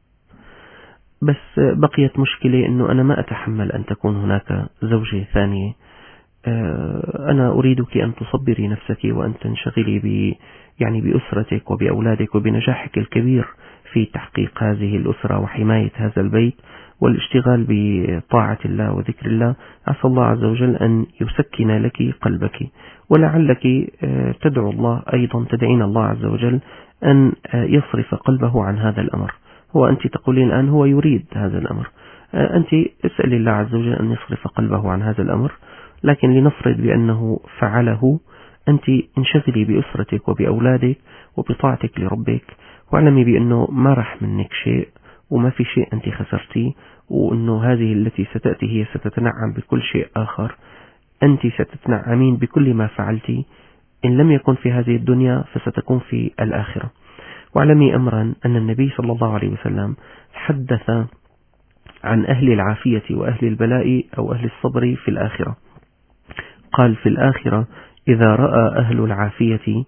بس بقيت مشكلة أنه أنا ما أتحمل أن تكون هناك زوجة ثانية. أنا أريدك أن تصبري نفسك وأن تنشغلي بأسرتك وبأولادك وبنجاحك الكبير في تحقيق هذه الأسرة وحماية هذا البيت والاشتغال بطاعة الله وذكر الله. عسى الله عز وجل أن يسكن لك قلبك، ولعلك تدعو الله أيضا، تدعين الله عز وجل أن يصرف قلبه عن هذا الأمر. هو أنت تقولين الآن هو يريد هذا الأمر، أنت اسأل الله عز وجل أن يصرف قلبه عن هذا الأمر. لكن لنفرض بأنه فعله، أنت انشغلي بأسرتك وبأولادك وبطاعتك لربك، واعلمي بأنه ما رح منك شيء وما في شيء أنت خسرتيه، وأنه هذه التي ستأتي هي ستتنعم بكل شيء آخر. أنت ستتنعمين بكل ما فعلتي، إن لم يكن في هذه الدنيا فستكون في الآخرة. واعلمي أمرا أن النبي صلى الله عليه وسلم حدث عن أهل العافية وأهل البلاء أو أهل الصبر في الآخرة. قال في الآخرة إذا رأى أهل العافية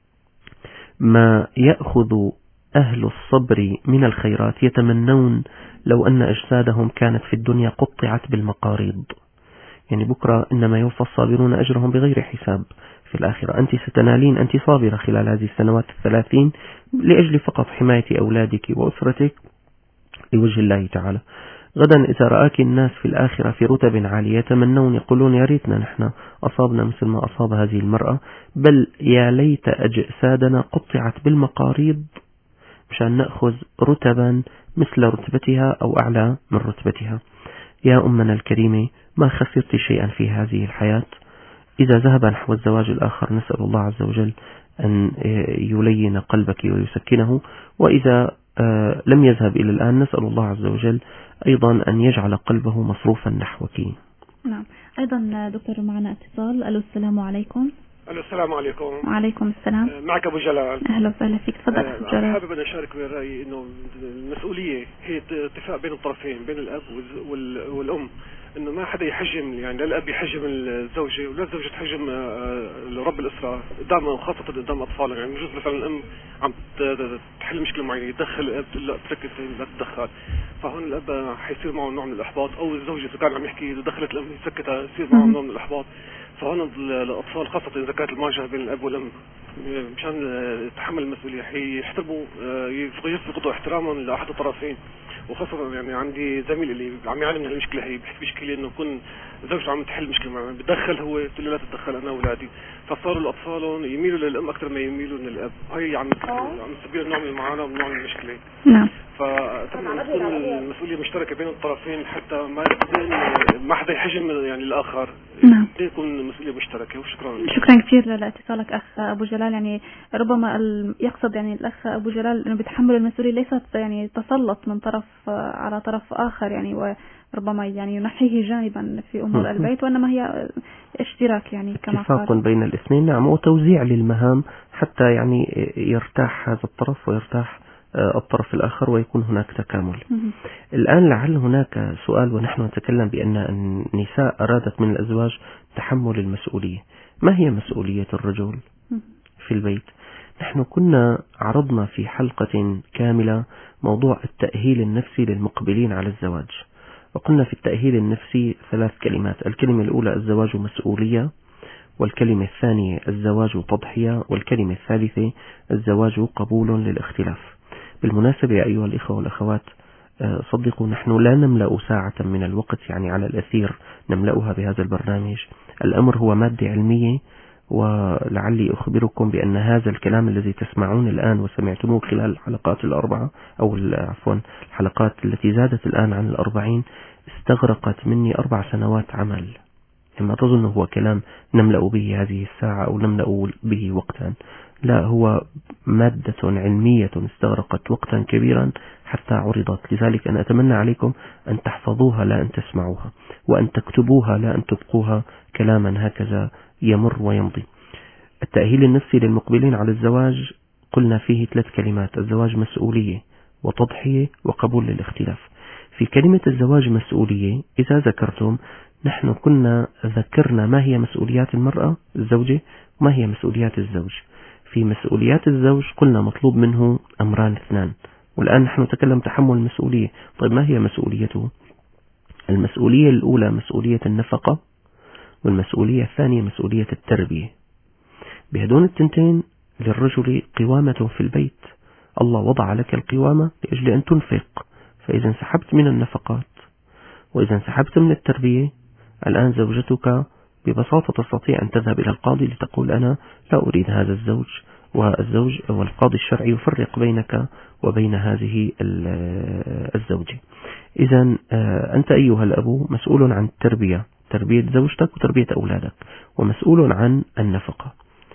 ما يأخذ أهل الصبر من الخيرات يتمنون لو أن أجسادهم كانت في الدنيا قطعت بالمقاريض. يعني بكرة إنما يوفى الصابرون أجرهم بغير حساب. في الآخرة أنت ستنالين، أنت صابرة خلال هذه السنوات 30 لأجل فقط حماية أولادك وأسرتك لوجه الله تعالى. غدا إذا رآك الناس في الآخرة في رتب عالية يتمنون، يقولون يا ريتنا نحن أصابنا مثل ما أصاب هذه المرأة، بل يا ليت أجسادنا قطعت بالمقاريض مشان نأخذ رتبا مثل رتبتها أو أعلى من رتبتها. يا أمنا الكريمة، ما خسرت شيئا في هذه الحياة. إذا ذهب نحو الزواج الآخر نسأل الله عز وجل أن يلين قلبك ويسكنه، وإذا لم يذهب إلى الآن نسأل الله عز وجل أيضا أن يجعل قلبه مصروفا نحوك. نعم. أيضا دكتور معنا اتصال. ألو، السلام عليكم. ألو، السلام عليكم. وعليكم السلام. معك أبو جلال. أهلا وسهلا فيك، تفضل أبو جلال. حابب أن أشارك برأيي إنه المسؤولية هي اتفاق بين الطرفين، بين الأب والأم، إنه ما حدا يحجم، يعني لا الأب يحجم الزوجة ولا الزوجة تحجم رب الأسرة قدام، وخاصة قدام أطفالهم. يعني بجوز مثلا الأم عم تحل مشكلة معينة يدخل الأب، لا تركز لا تدخل، فهون الأب حيصير معه نوع من الإحباط، أو الزوجة إذا كان عم يحكي دخلت الأم يسكتها يصير معه نوع من الإحباط. فهون الأطفال خاصة إذا كانت المواجهة بين الأب والأم مشان يتحمل المسؤولية يحترموا، يفقدوا احتراما لأحد الطرفين. وخاصة يعني عندي زميل اللي عم يعاني من المشكلة، هي بيحكي مشكلة إنه يكون زوجته عم تحل مشكلة معه، بتدخل هو بتقول لا تتدخل أنا وأولادي، فصاروا الأطفال يميلوا للأم أكثر ما يميلوا للأب. هي عم تسبب نوع من المعاناة ونوع من المشكلة. نعم. فطبعا تكون المسؤولية مشتركة بين الطرفين حتى ما حدا يحجم يعني الآخر. نعم. تكون المسؤولية مشتركة. وشكرا. شكرا كثير لاتصالك أخ أبو جلال. يعني ربما يقصد يعني الأخ أبو جلال إنه بيتحمل المسؤولية ليست يعني تسلط من طرف على طرف آخر، يعني وربما يعني ينحيه جانبا في أمور البيت، وإنما هي اشتراك يعني كما قال. اتفاق بين الاثنين. نعم، وتوزيع للمهام حتى يعني يرتاح هذا الطرف ويرتاح الطرف الآخر ويكون هناك تكامل. الآن لعل هناك سؤال، ونحن نتكلم بأن النساء أرادت من الأزواج تحمل المسؤولية. ما هي مسؤولية الرجل في البيت؟ نحن كنا عرضنا في حلقة كاملة موضوع التأهيل النفسي للمقبلين على الزواج، وقلنا في التأهيل النفسي 3 كلمات. الكلمة الأولى الزواج مسؤولية، والكلمة الثانية الزواج تضحية، والكلمة الثالثة الزواج قبول للاختلاف. بالمناسبة يا أيها الإخوة والأخوات، صدقوا نحن لا نملأ ساعة من الوقت يعني على الأثير نملأها بهذا البرنامج. الأمر هو مادة علمية، ولعلي أخبركم بأن هذا الكلام الذي تسمعون الآن وسمعتموه خلال الحلقات الأربعة أو عفوا الحلقات التي زادت الآن عن 40 استغرقت مني 4 سنوات عمل. ما تظن هو كلام نملأ به هذه الساعة أو نملأ به وقتا، لا، هو مادة علمية استغرقت وقتا كبيرا حتى عرضت. لذلك أنا أتمنى عليكم أن تحفظوها لا أن تسمعوها، وأن تكتبوها لا أن تبقوها كلاما هكذا يمر ويمضي. التأهيل النفسي للمقبلين على الزواج قلنا فيه 3 كلمات: الزواج مسؤولية وتضحية وقبول للاختلاف. في كلمة الزواج مسؤولية إذا ذكرتم نحن كنا ذكرنا ما هي مسؤوليات المرأة الزوجة وما هي مسؤوليات الزوج. في مسؤوليات الزوج قلنا مطلوب منه أمران 2، والآن نحن نتكلم تحمل المسؤولية. طيب ما هي مسؤوليته؟ المسؤولية الأولى مسؤولية النفقة، والمسؤولية الثانية مسؤولية التربية. بهدون التنتين للرجل قوامة في البيت. الله وضع لك القوامة لأجل أن تنفق، فإذا انسحبت من النفقات وإذا انسحبت من التربية، الآن زوجتك ببساطة تستطيع أن تذهب إلى القاضي لتقول أنا لا أريد هذا الزوج، والزوج والقاضي الشرعي يفرق بينك وبين هذه الزوجة. إذا أنت أيها الأب مسؤول عن تربية زوجتك وتربية أولادك، ومسؤول عن النفقة.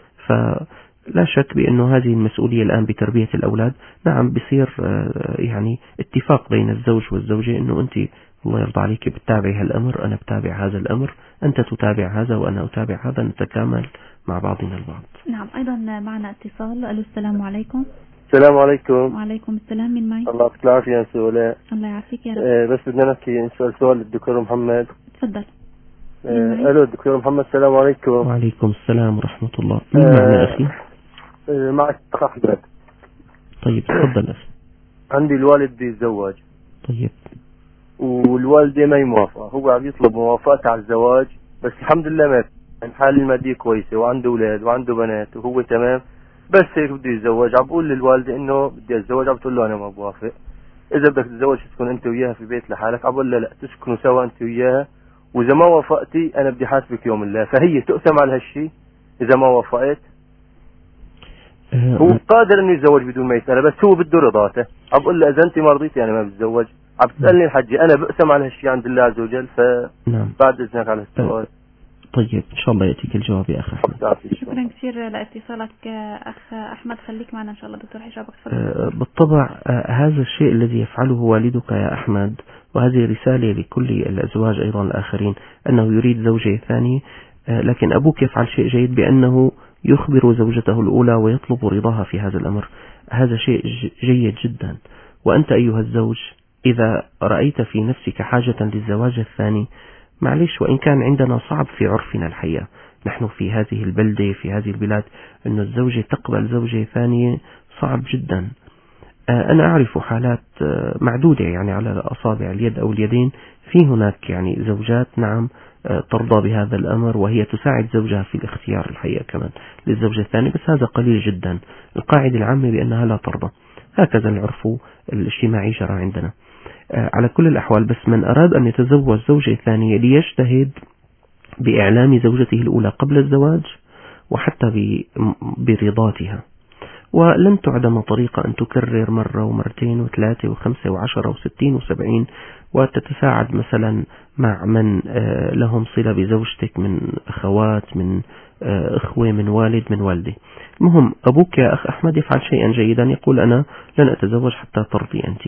فلا شك بأنه هذه المسؤولية الآن بتربية الأولاد نعم بصير يعني اتفاق بين الزوج والزوجة أنه أنت الله يرضى عليك بتتابعي هالأمر، أنا بتابع هذا الأمر، أنت تتابع هذا وأنا أتابع هذا، نتكامل مع بعضنا البعض. نعم. أيضا معنا اتصال. ألو السلام عليكم. السلام عليكم. وعليكم السلام. من معي؟ الله يعطيك العافية يا سؤال. الله يعافيك يا رب. بس بدنا نحكي نسأل سؤال للدكتور محمد. تفضل. ألو دكتور محمد، السلام عليكم. وعليكم السلام ورحمة الله. من معنا أخي؟ معك أحمد. طيب تفضل أخي. عندي الوالد بيتزوج. طيب. والوالدة ما موافقة، هو عم يطلب موافقة على الزواج، بس الحمد لله ما في، حالة المادية كويسة وعنده أولاد وعنده بنات وهو تمام، بس هيك بده يتزوج. عم بقول للوالدة إنه بدي أتزوج، عم بتقول له أنا ما بوافق. إذا بدك تتزوج تسكن أنت وياها في بيت لحالك، عم بقول له لا، تسكنوا سوا أنت وياها، وإذا ما وافقتي أنا بدي حاسبك يوم الله. فهي تقسم على هالشيء إذا ما وافقت. هو قادر إنه يتزوج بدون ما يسألها، بس هو بده رضاته. عم بقول له إذا أنت ما رضيتي أنا ما بتزوج. عم تسألني الحجي، أنا بقسم على هالشيء عند الله عز وجل. نعم. بعد إذنك على السؤال. طيب إن شاء الله يأتيك الجواب يا أخي أحمد. شكرا كثير لاتصالك أخ أحمد. خليك معنا إن شاء الله دكتور حجابك. بالطبع هذا الشيء الذي يفعله والدك يا أحمد، وهذه رسالة لكل الأزواج أيضا الآخرين، أنه يريد زوجة ثانية، لكن أبوك يفعل شيء جيد بأنه يخبر زوجته الأولى ويطلب رضاها في هذا الأمر. هذا شيء جيد جدا. وأنت أيها الزوج إذا رأيت في نفسك حاجة للزواج الثاني، معلش، وإن كان عندنا صعب في عرفنا الحقيقة، نحن في هذه البلدة في هذه البلاد أن الزوجة تقبل زوجة ثانية صعب جدا. أنا أعرف حالات معدودة يعني على أصابع اليد أو اليدين، في هناك يعني زوجات نعم ترضى بهذا الأمر وهي تساعد زوجها في الاختيار الحقيقة كمان للزوجة الثانية، بس هذا قليل جدا. القاعدة العامة بأنها لا ترضى، هكذا العرف الاجتماعي جرى عندنا. على كل الأحوال، بس من أراد أن يتزوج زوجة ثانية ليجتهد بإعلام زوجته الأولى قبل الزواج وحتى برضاتها، ولن تعدم طريقة أن تكرر مرة ومرتين وثلاثة وخمسة وعشرة و60 و70 وتتساعد مثلا مع من لهم صلة بزوجتك من أخوات، من أخوة، من والد، من والدة. المهم أبوك يا أخ أحمد يفعل شيئا جيدا، يقول أنا لن أتزوج حتى ترضي أنت.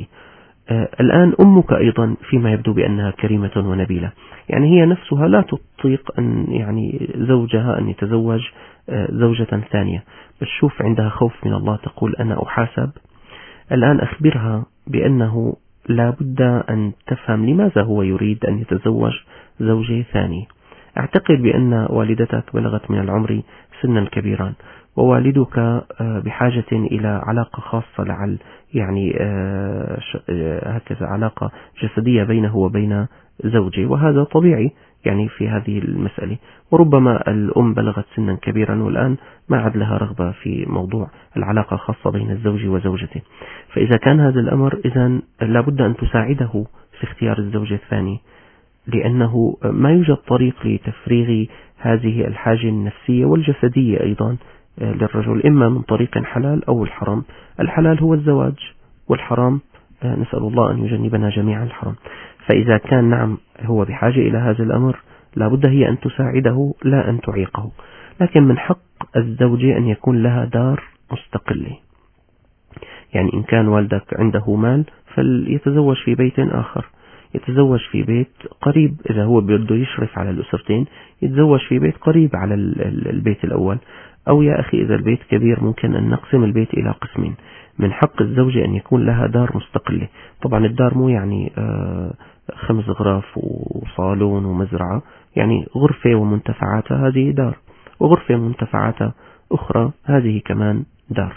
الآن أمك أيضا فيما يبدو بأنها كريمة ونبيلة، يعني هي نفسها لا تطيق أن يعني زوجها أن يتزوج زوجة ثانية، بس شوف عندها خوف من الله، تقول أنا أحاسب. الآن أخبرها بأنه لا بد أن تفهم لماذا هو يريد أن يتزوج زوجة ثانية. أعتقد بأن والدتك بلغت من العمر سنا كبيرا، ووالدك بحاجة إلى علاقة خاصة لعل يعني هكذا علاقة جسدية بينه وبين زوجه، وهذا طبيعي يعني في هذه المسألة. وربما الأم بلغت سنا كبيرا والآن ما عاد لها رغبة في موضوع العلاقة الخاصة بين الزوج وزوجته. فإذا كان هذا الأمر إذن لابد أن تساعده في اختيار الزوج الثاني، لأنه ما يوجد طريق لتفريغ هذه الحاجة النفسية والجسدية أيضا للرجل، إما من طريق حلال أو الحرام. الحلال هو الزواج، والحرام نسأل الله أن يجنبنا جميعا الحرام. فإذا كان نعم هو بحاجة إلى هذا الأمر لابد هي أن تساعده لا أن تعيقه. لكن من حق الزوجة أن يكون لها دار مستقلة، يعني إن كان والدك عنده مال فليتزوج في بيت آخر، يتزوج في بيت قريب، إذا هو بده يشرف على الأسرتين يتزوج في بيت قريب على البيت الأول. أو يا أخي إذا البيت كبير ممكن أن نقسم البيت إلى قسمين. من حق الزوجة أن يكون لها دار مستقلة. طبعا الدار مو يعني 5 غرف وصالون ومزرعة، يعني غرفة ومنتفعاتها هذه دار، وغرفة ومنتفعاتها أخرى هذه كمان دار.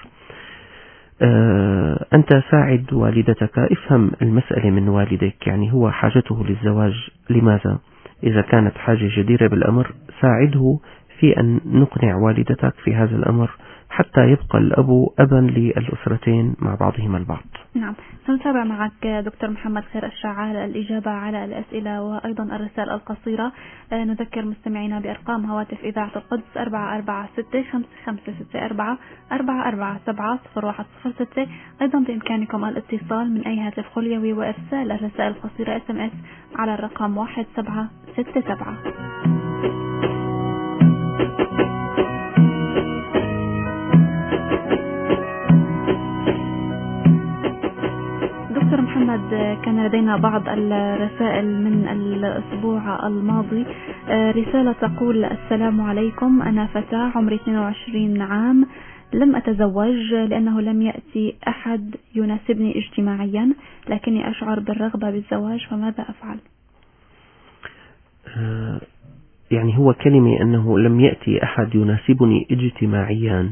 أنت ساعد والدتك، افهم المسألة من والدك، يعني هو حاجته للزواج لماذا؟ إذا كانت حاجة جديرة بالأمر ساعده في أن نقنع والدتك في هذا الأمر حتى يبقى الأب أبا للأسرتين مع بعضهما البعض. نعم، سنتابع معك دكتور محمد خير الشعال الإجابة على الأسئلة وأيضا الرسائل القصيرة. نذكر مستمعينا بأرقام هواتف إذاعة القدس 446-556-4447-0106. أيضا بإمكانكم الاتصال من أي هاتف خليوي وإرسال الرسائل القصيرة SMS على الرقم 1767. دكتور محمد، كان لدينا بعض الرسائل من الأسبوع الماضي. رسالة تقول: السلام عليكم، أنا فتاة عمري 22 عام، لم أتزوج لأنه لم يأتي أحد يناسبني اجتماعيا، لكني أشعر بالرغبة بالزواج، فماذا أفعل؟ يعني هو كلمة أنه لم يأتي أحد يناسبني اجتماعيا،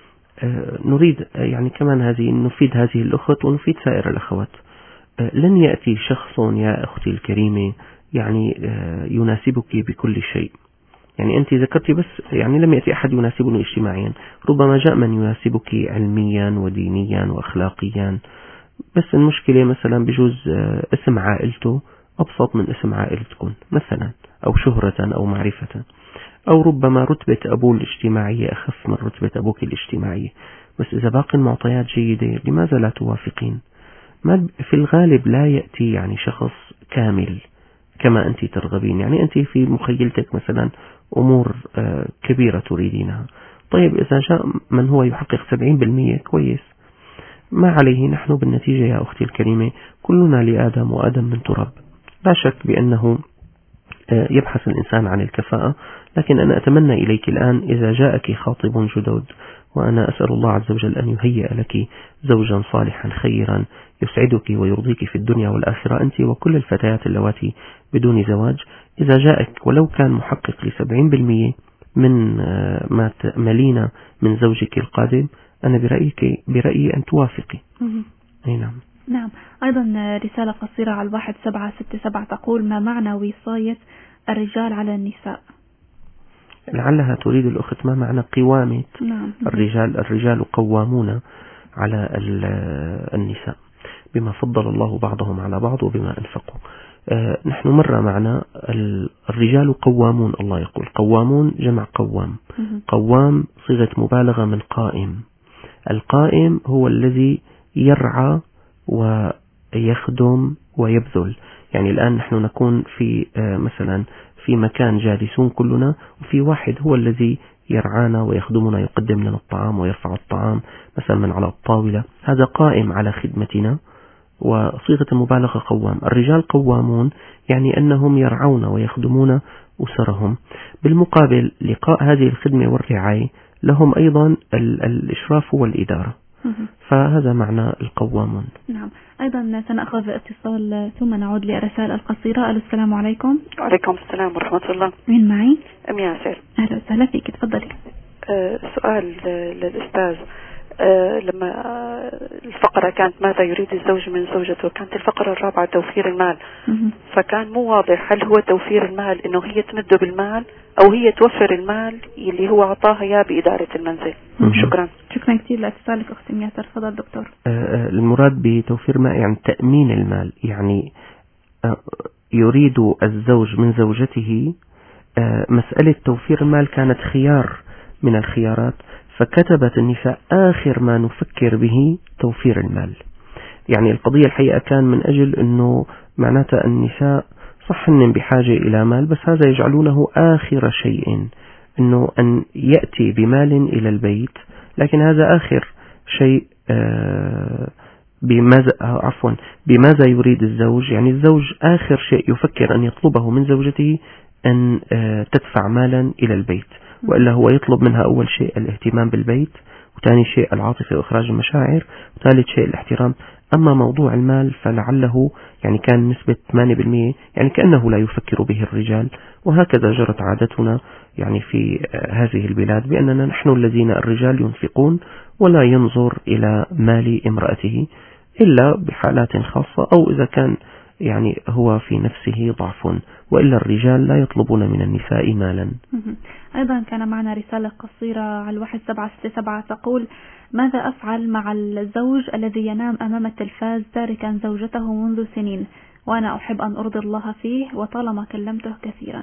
نريد يعني كمان هذه نفيد هذه الأخت ونفيد سائر الأخوات. لن يأتي شخص يا أختي الكريمة يعني يناسبك بكل شيء. يعني أنت ذكرتي بس يعني لم يأتي أحد يناسبني اجتماعيا، ربما جاء من يناسبك علميا ودينيا وأخلاقيا، بس المشكلة مثلا بجوز اسم عائلته أبسط من اسم عائلتكم مثلا، أو شهرة أو معرفة، أو ربما رتبة أبوه الاجتماعية أخف من رتبة أبوك الاجتماعية. بس إذا باقي المعطيات جيدة لماذا لا توافقين؟ ما في الغالب لا يأتي يعني شخص كامل كما أنت ترغبين. يعني أنت في مخيلتك مثلا أمور كبيرة تريدينها، طيب إذا جاء من هو يحقق 70% كويس، ما عليه. نحن بالنتيجة يا أختي الكريمة كلنا لآدم وآدم من تراب. لا شك بأنه يبحث الإنسان عن الكفاءة، لكن أنا أتمنى إليك الآن إذا جاءك خاطب جدد، وأنا أسأل الله عز وجل أن يهيئ لك زوجا صالحا خيرا يسعدك ويرضيك في الدنيا والآخرة، أنت وكل الفتيات اللواتي بدون زواج. إذا جاءك ولو كان محقق ل70% من ما تأملين من زوجك القادم، أنا برأيي أن توافقي. أي نعم. نعم. أيضا رسالة قصيرة على 1767 تقول: ما معنى وصاية الرجال على النساء؟ لعلها تريد الأخت ما معنى قوامة. نعم. الرجال قوامون على النساء بما فضل الله بعضهم على بعض وبما أنفقوا. نحن مرة معنا الرجال قوامون، الله يقول قوامون جمع قوام. قوام صيغة مبالغة من قائم. القائم هو الذي يرعى ويخدم ويبذل. يعني الآن نحن نكون في مثلا في مكان جالسون كلنا، وفي واحد هو الذي يرعانا ويخدمنا، يقدم لنا الطعام ويرفع الطعام مثلا من على الطاولة، هذا قائم على خدمتنا، وصيغة المبالغة قوام. الرجال قوامون يعني أنهم يرعون ويخدمون أسرهم، بالمقابل لقاء هذه الخدمة والرعاية لهم أيضا الإشراف والإدارة، فهذا معنى القوامون. نعم. أيضا سنأخذ اتصال ثم نعود للرسائل القصيرة. السلام عليكم. وعليكم السلام ورحمة الله. مين معي؟ أم ياسر. أهلا وسهلا فيك، تفضلي. سؤال للأستاذ. لما الفقرة كانت ماذا يريد الزوج من زوجته، كانت الفقرة الرابعة توفير المال، فكان مو واضح هل هو توفير المال انه هي تمده بالمال او هي توفر المال اللي هو اعطاها اياه بإدارة المنزل. شكرا كثير لاتصالك اختي مياسر. تفضل دكتور. المراد بتوفير مال يعني تأمين المال، يعني يريد الزوج من زوجته مسألة توفير المال كانت خيار من الخيارات، فكتبت النساء آخر ما نفكر به توفير المال. يعني القضية الحقيقة كان من أجل أنه معناتها النساء صح أن بحاجة إلى مال، بس هذا يجعلونه آخر شيء، أنه أن يأتي بمال إلى البيت، لكن هذا آخر شيء. بماذا يريد الزوج؟ يعني الزوج آخر شيء يفكر أن يطلبه من زوجته أن تدفع مالا إلى البيت، وإلا هو يطلب منها أول شيء الاهتمام بالبيت، وثاني شيء العاطفة وإخراج المشاعر، وثالث شيء الاحترام. أما موضوع المال فلعله يعني كان نسبة 8%، يعني كأنه لا يفكر به الرجال. وهكذا جرت عادتنا يعني في هذه البلاد، بأننا نحن الذين الرجال ينفقون ولا ينظر إلى مال امرأته إلا بحالات خاصة، أو إذا كان يعني هو في نفسه ضعف، وإلا الرجال لا يطلبون من النساء مالا. أيضا كان معنا رسالة قصيرة على 1767 تقول: ماذا أفعل مع الزوج الذي ينام أمام التلفاز تاركا زوجته منذ سنين، وأنا أحب أن أرضي الله فيه وطالما كلمته كثيرا؟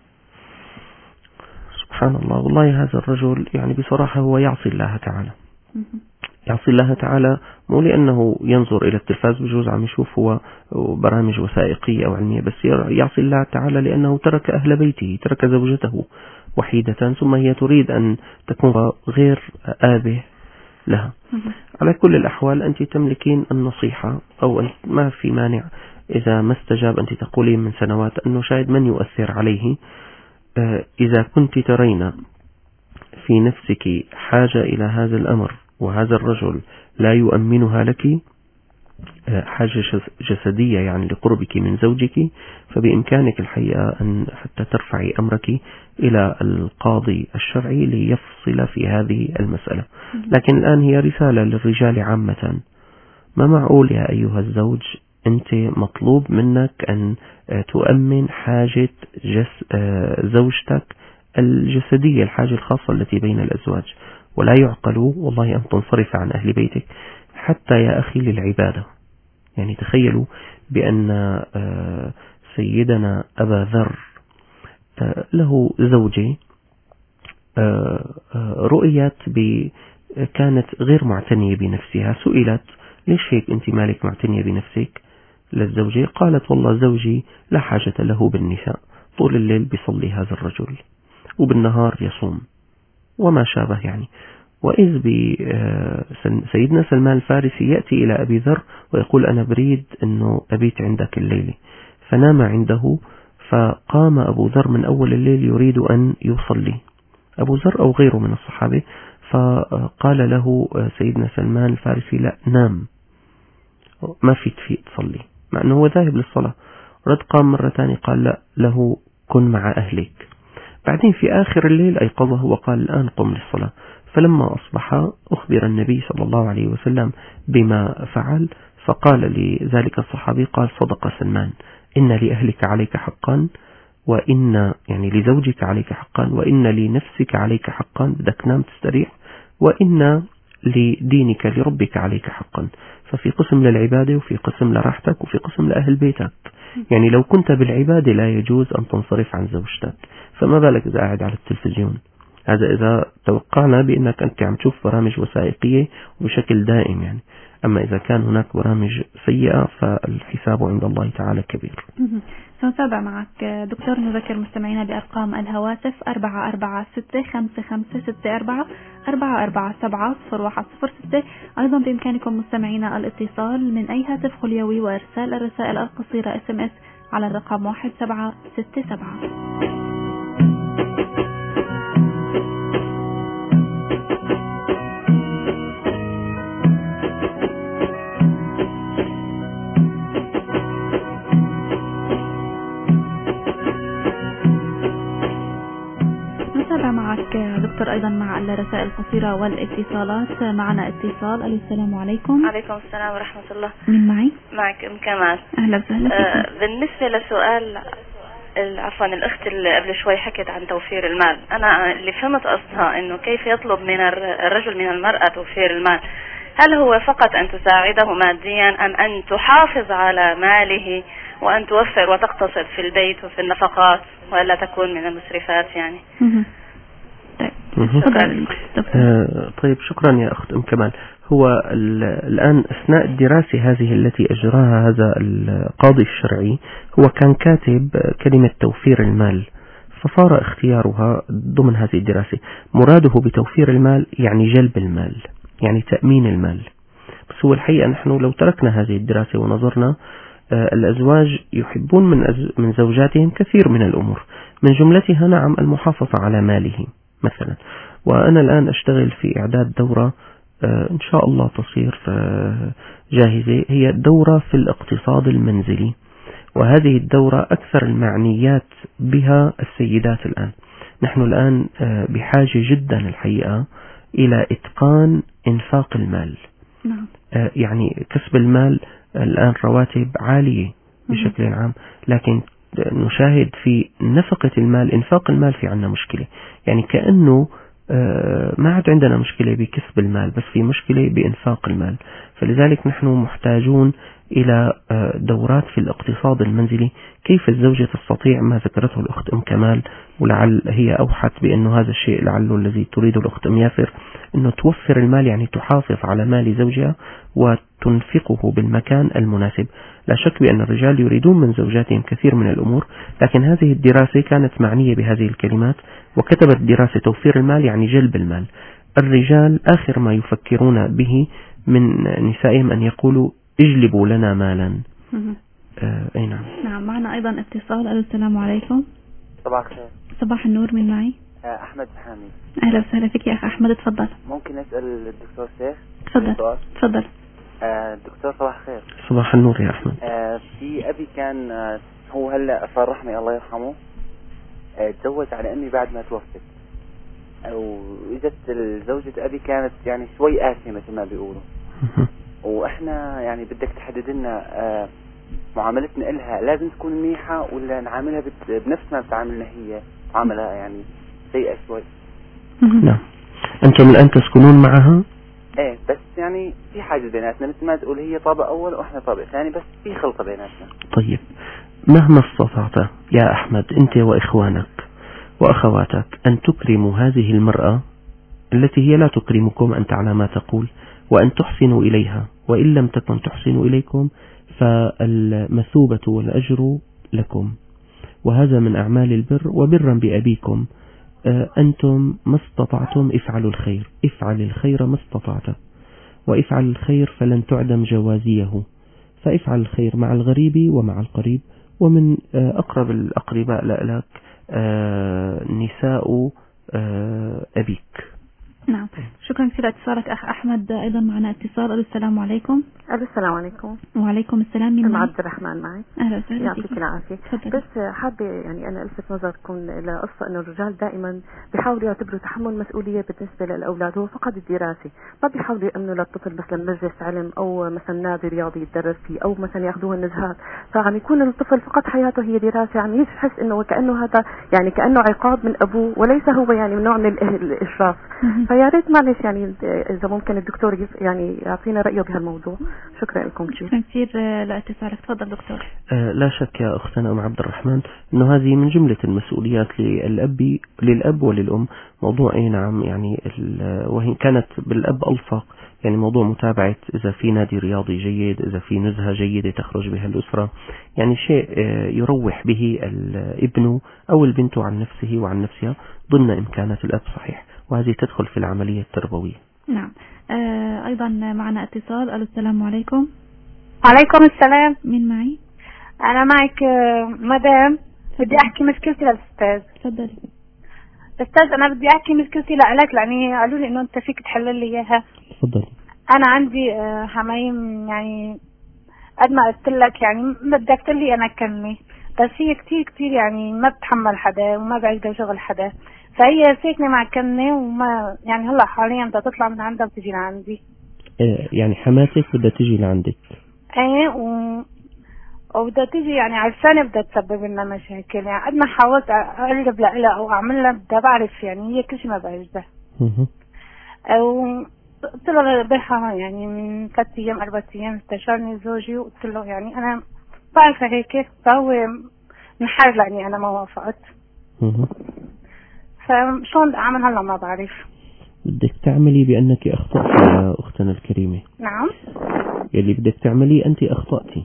سبحان الله، والله هذا الرجل يعني بصراحة هو يعصي الله تعالى. يعصي الله تعالى مو لأنه ينظر إلى التلفاز، بجوز عم يشوف هو برامج وثائقية أو علمية، بس يعصي الله تعالى لأنه ترك أهل بيته، ترك زوجته وحيدة، ثم هي تريد أن تكون غير آبه لها. على كل الأحوال أنت تملكين النصيحة، أو أنت ما في مانع إذا ما استجاب أنت تقولين من سنوات أنه شاهد من يؤثر عليه. إذا كنت ترين في نفسك حاجة إلى هذا الأمر وهذا الرجل لا يؤمنها لك، حاجة جسدية يعني لقربك من زوجك، فبإمكانك الحقيقة أن حتى ترفعي أمرك إلى القاضي الشرعي ليفصل في هذه المسألة. لكن الآن هي رسالة للرجال عامة: ما معقول يا أيها الزوج أنت مطلوب منك أن تؤمن حاجة زوجتك الجسدية، الحاجة الخاصة التي بين الأزواج، ولا يعقل والله أن تنصرف عن أهل بيتك حتى يا أخي للعبادة. يعني تخيلوا بأن سيدنا أبا ذر له زوجة رؤيت كانت غير معتنية بنفسها، سئلت: ليش هيك أنت مالك معتنية بنفسك للزوجة؟ قالت: والله زوجي لا حاجة له بالنساء، طول الليل بيصلي هذا الرجل وبالنهار يصوم وما شابه يعني. وإذ سيدنا سلمان الفارسي يأتي إلى أبي ذر ويقول: أنا بريد أنه أبيت عندك الليلة، فنام عنده. فقام أبو ذر من أول الليل يريد أن يصلي، أبو ذر أو غيره من الصحابة، فقال له سيدنا سلمان الفارسي: لا، نام، ما في تفيق تصلي، مع أنه هو ذاهب للصلاة. رد قام مرة ثانية قال لا له: كن مع أهلك. بعدين في آخر الليل أيقظه وقال: الآن قم للصلاة. فلما أصبح أخبر النبي صلى الله عليه وسلم بما فعل، فقال لذلك الصحابي، قال: صدق سلمان، إن لأهلك عليك حقا، وإن يعني لزوجك عليك حقا، وإن لنفسك عليك حقا، بدك تنام تستريح، وإن لدينك لربك عليك حقا. ففي قسم للعبادة، وفي قسم لراحتك، وفي قسم لأهل بيتك. يعني لو كنت بالعبادة لا يجوز أن تنصرف عن زوجتك، فما بالك إذا قاعد على التلفزيون؟ هذا إذا توقعنا بأنك أنت عم تشوف برامج وثائقية وبشكل دائم يعني. أما إذا كان هناك برامج سيئة فالحساب عند الله تعالى كبير. سنتابع معك دكتور. نذكر مستمعينا بأرقام الهواتف 446-5564 447-0106. أيضا بإمكانكم مستمعينا الاتصال من أي هاتف خليوي وإرسال الرسائل القصيرة SMS على الرقم 1767. دكتور أيضا مع الرسائل القصيرة والاتصالات. معنا اتصال. السلام عليكم. عليكم السلام ورحمة الله. من معي؟ معك أم كمال. أهلا وسهلا. بالنسبة لسؤال عفوا الأخت اللي قبل شوي حكت عن توفير المال، أنا اللي فهمت قصدها إنه كيف يطلب من الرجل من المرأة توفير المال، هل هو فقط أن تساعده ماديا أم أن تحافظ على ماله وأن توفر وتقتصد في البيت وفي النفقات ولا تكون من المسرفات يعني؟ طيب شكرا يا أخت أم كمال. هو الآن أثناء الدراسة هذه التي أجراها هذا القاضي الشرعي هو كان كاتب كلمة توفير المال، فصار اختيارها ضمن هذه الدراسة. مراده بتوفير المال يعني جلب المال، يعني تأمين المال. بس هو الحقيقة نحن لو تركنا هذه الدراسة ونظرنا، الأزواج يحبون من زوجاتهم كثير من الأمور، من جملتها نعم المحافظة على ماله مثلا. وأنا الآن أشتغل في إعداد دورة إن شاء الله تصير جاهزة، هي دورة في الاقتصاد المنزلي، وهذه الدورة أكثر المعنيات بها السيدات. الآن نحن الآن بحاجة جدا الحقيقة إلى إتقان إنفاق المال. يعني كسب المال الآن رواتب عالية بشكل عام، لكن نشاهد في نفقة المال، إنفاق المال في عنا مشكلة. يعني كأنه ما عاد عندنا مشكلة بكسب المال، بس في مشكلة بإنفاق المال. فلذلك نحن محتاجون إلى دورات في الاقتصاد المنزلي، كيف الزوجة تستطيع ما ذكرته الأخت أم كمال، ولعل هي أوحت بأنه هذا الشيء لعله الذي تريده الأخت أم ياسر، أنه توفر المال يعني تحافظ على مال زوجها وتنفقه بالمكان المناسب. لا شك بأن الرجال يريدون من زوجاتهم كثير من الأمور، لكن هذه الدراسة كانت معنية بهذه الكلمات، وكتبت دراسة توفير المال يعني جلب المال. الرجال آخر ما يفكرون به من نسائهم أن يقولوا اجلبوا لنا مالا. أي نعم. نعم. معنا أيضا اتصال. السلام عليكم. صباح الخير. صباح النور. من معي؟ أحمد محامي. أهلا وسهلا فيك يا أخ أحمد، تفضل. ممكن أسأل الدكتور شيخ؟ تفضل. دكتور صباح الخير. صباح النور يا أحمد. في أبي كان هو هلا صار رحمي الله يرحمه، تزوج على أمي بعد ما توفت، وإجت زوجة أبي كانت يعني شوي قاسية مثل ما بيقولوا، وإحنا يعني بدك تحدد لنا معاملتنا إلها لازم تكون منيحة ولا نعاملها بنفس ما بتعاملنا هي، معاملة يعني سيئة شوي. نعم. أنتم الآن تسكنون معها؟ ايه، بس يعني في حاجة بيناتنا مثل ما تقول، هي طابق أول وإحنا طابق ثاني، بس في خلطة بيناتنا. طيب، مهما استطعت يا أحمد أنت وإخوانك وأخواتك أن تكرموا هذه المرأة التي هي لا تكرمكم، أنت على ما تقول، وأن تحسنوا إليها، وإن لم تكن تحسنوا إليكم فالمثوبة والأجر لكم، وهذا من أعمال البر. وبرا بأبيكم أنتم ما استطعتم افعلوا الخير، افعل الخير ما استطعت، وافعل الخير فلن تعدم جوازيه، فافعل الخير مع الغريب ومع القريب. ومن أقرب الأقرباء لك نساء أبيك. نعم. شكرا كثير اتصالك أخ أحمد. أيضا معنا اتصال. السلام عليكم. السلام عليكم. وعليكم السلام. من عبد الرحمن معي. أهلا وسهلا. يعطيك العافية. بس حابة يعني أنا ألفت نظركم لقصة إنه الرجال دائما بيحاولوا يعتبروا تحمل مسؤولية بالنسبة للأولاد هو فقط الدراسة، ما بيحاولوا يأمنوا للطفل مثلا مجلس علم أو مثلا نادي رياضي يتدرس فيه أو مثلا ياخذوه النزهات، فعم يكون الطفل فقط حياته هي دراسة، عم يحس إنه وكأنه هذا يعني كأنه عقاب من أبوه وليس هو يعني من نوع من الإشراف. فيا ريت معلش يعني إذا ممكن الدكتور يعني يعطينا رأيه بهالموضوع. شكرا لكم كثير. شكرا كثير لاتصالك. تفضل دكتور. لا شك يا أختنا أم عبد الرحمن أنه هذه من جملة المسؤوليات للأب وللأم. موضوع نعم يعني وهي كانت بالأب ألصق، يعني موضوع متابعة إذا في نادي رياضي جيد، إذا في نزهة جيدة تخرج بها الأسرة، يعني شيء يروح به الابن أو البنت عن نفسه وعن نفسها ضمن إمكانات الأب، صحيح، وهذه تدخل في العملية التربوية. نعم. أيضا معنا اتصال. السلام عليكم. وعليكم السلام. مين معي؟ أنا معك مدام، بدي أحكي مشكلتي للأستاذ. تفضلي. أستاذ أنا بدي أحكي مشكلتي لك، لأني قالوا لي إنه أنت فيك تحل لي إياها. تفضلي. أنا عندي حمايم، يعني قد ما قلت لك يعني بدك تقول لي أنا كلمة، بس هي كتير يعني ما بتحمل حدا وما بعيدة شغل حدا، فهي ساكنة مع كنة وما يعني هلا حاليا بدها تطلع من عندها وتجي لعندي. يعني حماتك بدها تجي لعندك؟ ايه وبدها تيجي يعني عرفانة بدها تسبب لنا مشاكل. يعني قد ما حاولت اقرب لها او اعمل لها بدها بعرف يعني هي كل شيء ما بعجبها. قلت له البارحة يعني من 3 أيام 4 أيام استشارني زوجي وقلت له يعني انا بعرف هيك، فهو انحر لاني انا ما وافقت. فشون بدي اعمل هلا ما بعرف. بدك تعملي بأنك أخطأتي يا أختنا الكريمة. نعم. يلي بدك تعمليه أنت أخطأتي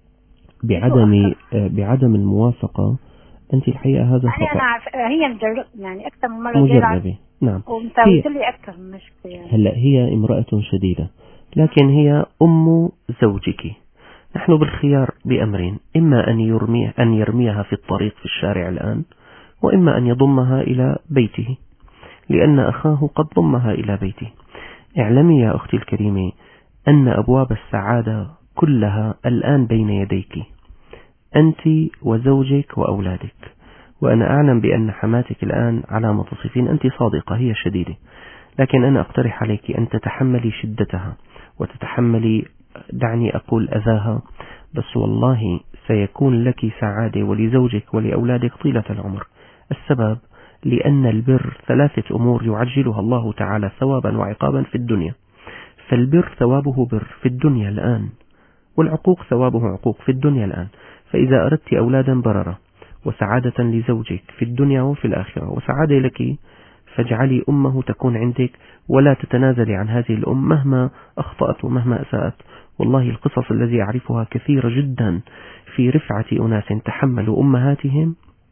بعدم الموافقة. أنت الحقيقة هذا خطأ. أنا هي يعني أكثر من مرة مجربة. نعم. ومساويت لي أكثر من مشكلة يعني. هلا هي امرأة شديدة، لكن هي أم زوجك. نحن بالخيار بأمرين: إما أن يرميها في الطريق في الشارع الآن، وإما أن يضمها إلى بيته، لأن أخاه قد ضمها إلى بيته. اعلمي يا أختي الكريمة أن أبواب السعادة كلها الآن بين يديك، أنت وزوجك وأولادك. وأنا أعلم بأن حماتك الآن على ما تصفين أنت صادقة، هي شديدة، لكن أنا أقترح عليك أن تتحملي شدتها وتتحملي، دعني أقول، أذاها، بس والله سيكون لك سعادة ولزوجك ولأولادك طيلة العمر. السبب لأن البر 3 أمور يعجلها الله تعالى ثوابا وعقابا في الدنيا. فالبر ثوابه بر في الدنيا الآن، والعقوق ثوابه عقوق في الدنيا الآن. فإذا أردت أولادا بررة وسعادة لزوجك في الدنيا وفي الآخرة وسعادة لك، فاجعلي أمه تكون عندك ولا تتنازلي عن هذه الأم مهما أخطأت ومهما أساءت. والله القصص التي أعرفها كثيرة جدا في رفعة أناس تحملوا أمهاتهم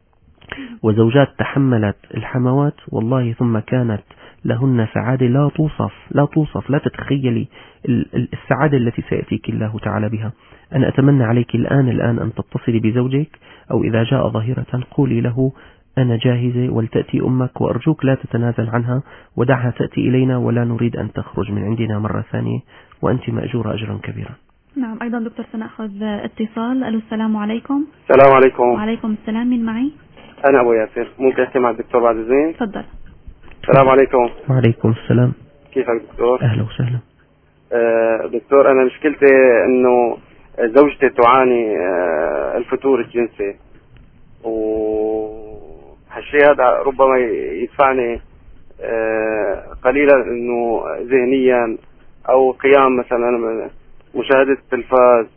وزوجات تحملت الحموات، والله ثم كانت لهن سعادة لا توصف، لا تتخيلي السعادة التي سيأتيك الله تعالى بها. أنا أتمنى عليك الآن أن تتصلي بزوجك، أو إذا جاء ظاهرة قولي له أنا جاهزة ولتأتي أمك، وأرجوك لا تتنازل عنها ودعها تأتي إلينا، ولا نريد أن تخرج من عندنا مرة ثانية، وأنت مأجورة أجرا كبيرا. نعم. أيضا دكتور سنأخذ اتصال. ألو، السلام عليكم. السلام عليكم. وعليكم السلام. من معي؟ أنا أبو ياسر. ممكن أحكي مع الدكتور بعد إذن؟ تفضل. السلام عليكم. وعليكم السلام. كيفك دكتور؟ أهلا وسهلا. دكتور، أنا مشكلتي إنه زوجتي تعاني الفتور الجنسي، وهالشيء هذا ربما يدفعني قليلا إنه ذهنيا أو قيام مثلا مشاهدة التلفاز.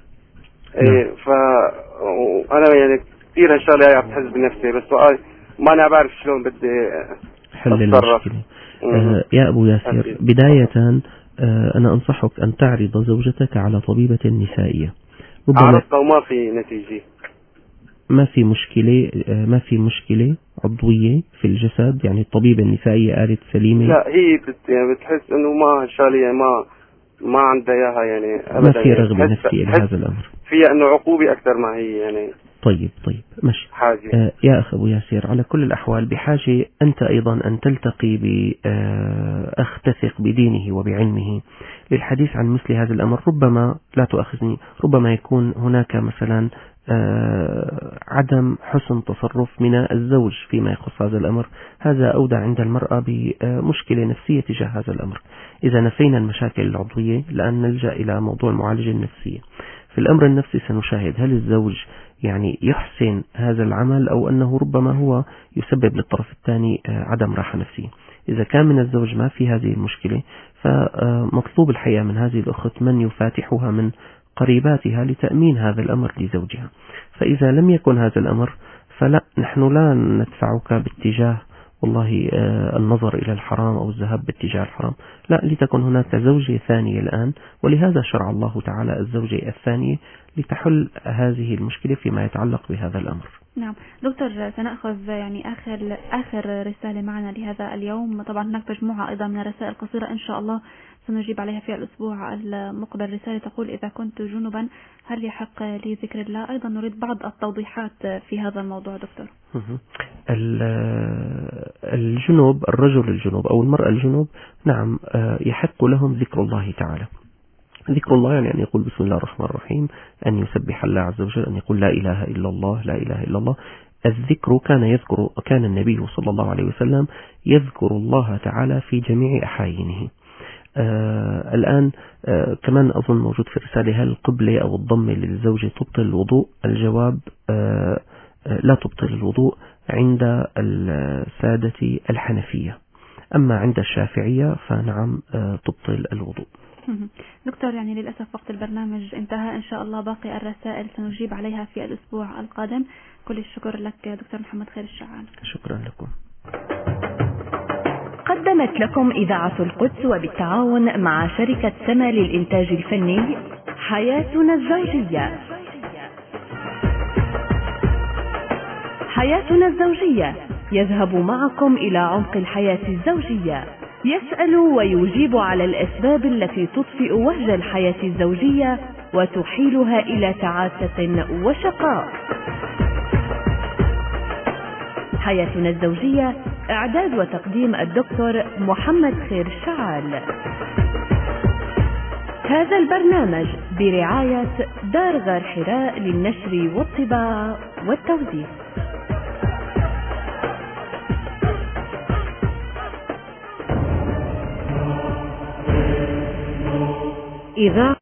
فأنا يعني كثير هالشغلة عم تحس بنفسي، بس ما أنا بعرف شلون بدي حل المشكلة. يا أبو ياسر، بداية أنا أنصحك أن تعرض زوجتك على طبيبة نسائية. عرضت وما في نتيجة. ما في مشكلة عضوية في الجسد، يعني الطبيبة النسائية قالت سليمة؟ لا، هي بتحس إنه ما هالشغلة ما عندها إياها يعني أبدا. ما في رغبة نفسية لهذا الأمر، فيها إنه عقوبة أكثر ما هي يعني. طيب ماشي. يا أخ أبو ياسر، على كل الأحوال بحاجة أنت أيضا أن تلتقي بأخ تثق بدينه وبعلمه للحديث عن مثل هذا الأمر. ربما، لا تؤاخذني، ربما يكون هناك مثلا عدم حسن تصرف من الزوج فيما يخص هذا الأمر. هذا أودع عند المرأة بمشكلة نفسية تجاه هذا الأمر. إذا نفينا المشاكل العضوية لأن نلجأ إلى موضوع المعالجة النفسية. في الأمر النفسي سنشاهد هل الزوج يعني يحسن هذا العمل، أو أنه ربما هو يسبب للطرف الثاني عدم راحة نفسية. إذا كان من الزوج ما في هذه المشكلة، فمطلوب الحقيقة من هذه الأخت من يفاتحها من قريباتها لتأمين هذا الأمر لزوجها. فإذا لم يكن هذا الأمر، فلا، نحن لا ندفعك باتجاه والله النظر إلى الحرام أو الذهاب باتجاه الحرام، لا، لتكن هناك زوجة ثانية الآن، ولهذا شرع الله تعالى الزوجة الثانية لتحل هذه المشكلة فيما يتعلق بهذا الأمر. نعم دكتور، سنأخذ يعني آخر رسالة معنا لهذا اليوم. طبعا هناك مجموعة أيضا من الرسائل القصيرة إن شاء الله سنجيب عليها في الأسبوع المقبل. رسالة تقول: إذا كنت جنبا هل يحق لي ذكر الله؟ أيضا نريد بعض التوضيحات في هذا الموضوع دكتور. الجنوب، الرجل الجنوب أو المرأة الجنوب، نعم يحق لهم ذكر الله تعالى. ذكر الله يعني أن يقول بسم الله الرحمن الرحيم، أن يسبح الله عز وجل، أن يقول لا إله إلا الله، لا إله إلا الله. الذكر كان النبي صلى الله عليه وسلم يذكر الله تعالى في جميع أحاينه. الآن كمان أظن موجود في الرسالة: هل القبلة أو الضم للزوجة تبطل الوضوء؟ الجواب: لا تبطل الوضوء عند السادة الحنفية، أما عند الشافعية فنعم تبطل الوضوء. دكتور، يعني للأسف وقت البرنامج انتهى، إن شاء الله باقي الرسائل سنجيب عليها في الأسبوع القادم. كل الشكر لك دكتور محمد خير الشعال. شكرا لكم. قدمت لكم إذاعة القدس وبالتعاون مع شركة سما للإنتاج الفني حياتنا الزوجية. حياتنا الزوجية يذهب معكم إلى عمق الحياة الزوجية، يسأل ويجيب على الأسباب التي تطفئ وهج الحياة الزوجية وتحيلها إلى تعاسة وشقاء. حياتنا الزوجية، إعداد وتقديم الدكتور محمد خير الشعال. هذا البرنامج برعاية دار غار حراء للنشر والطباعة والتوزيع. إذا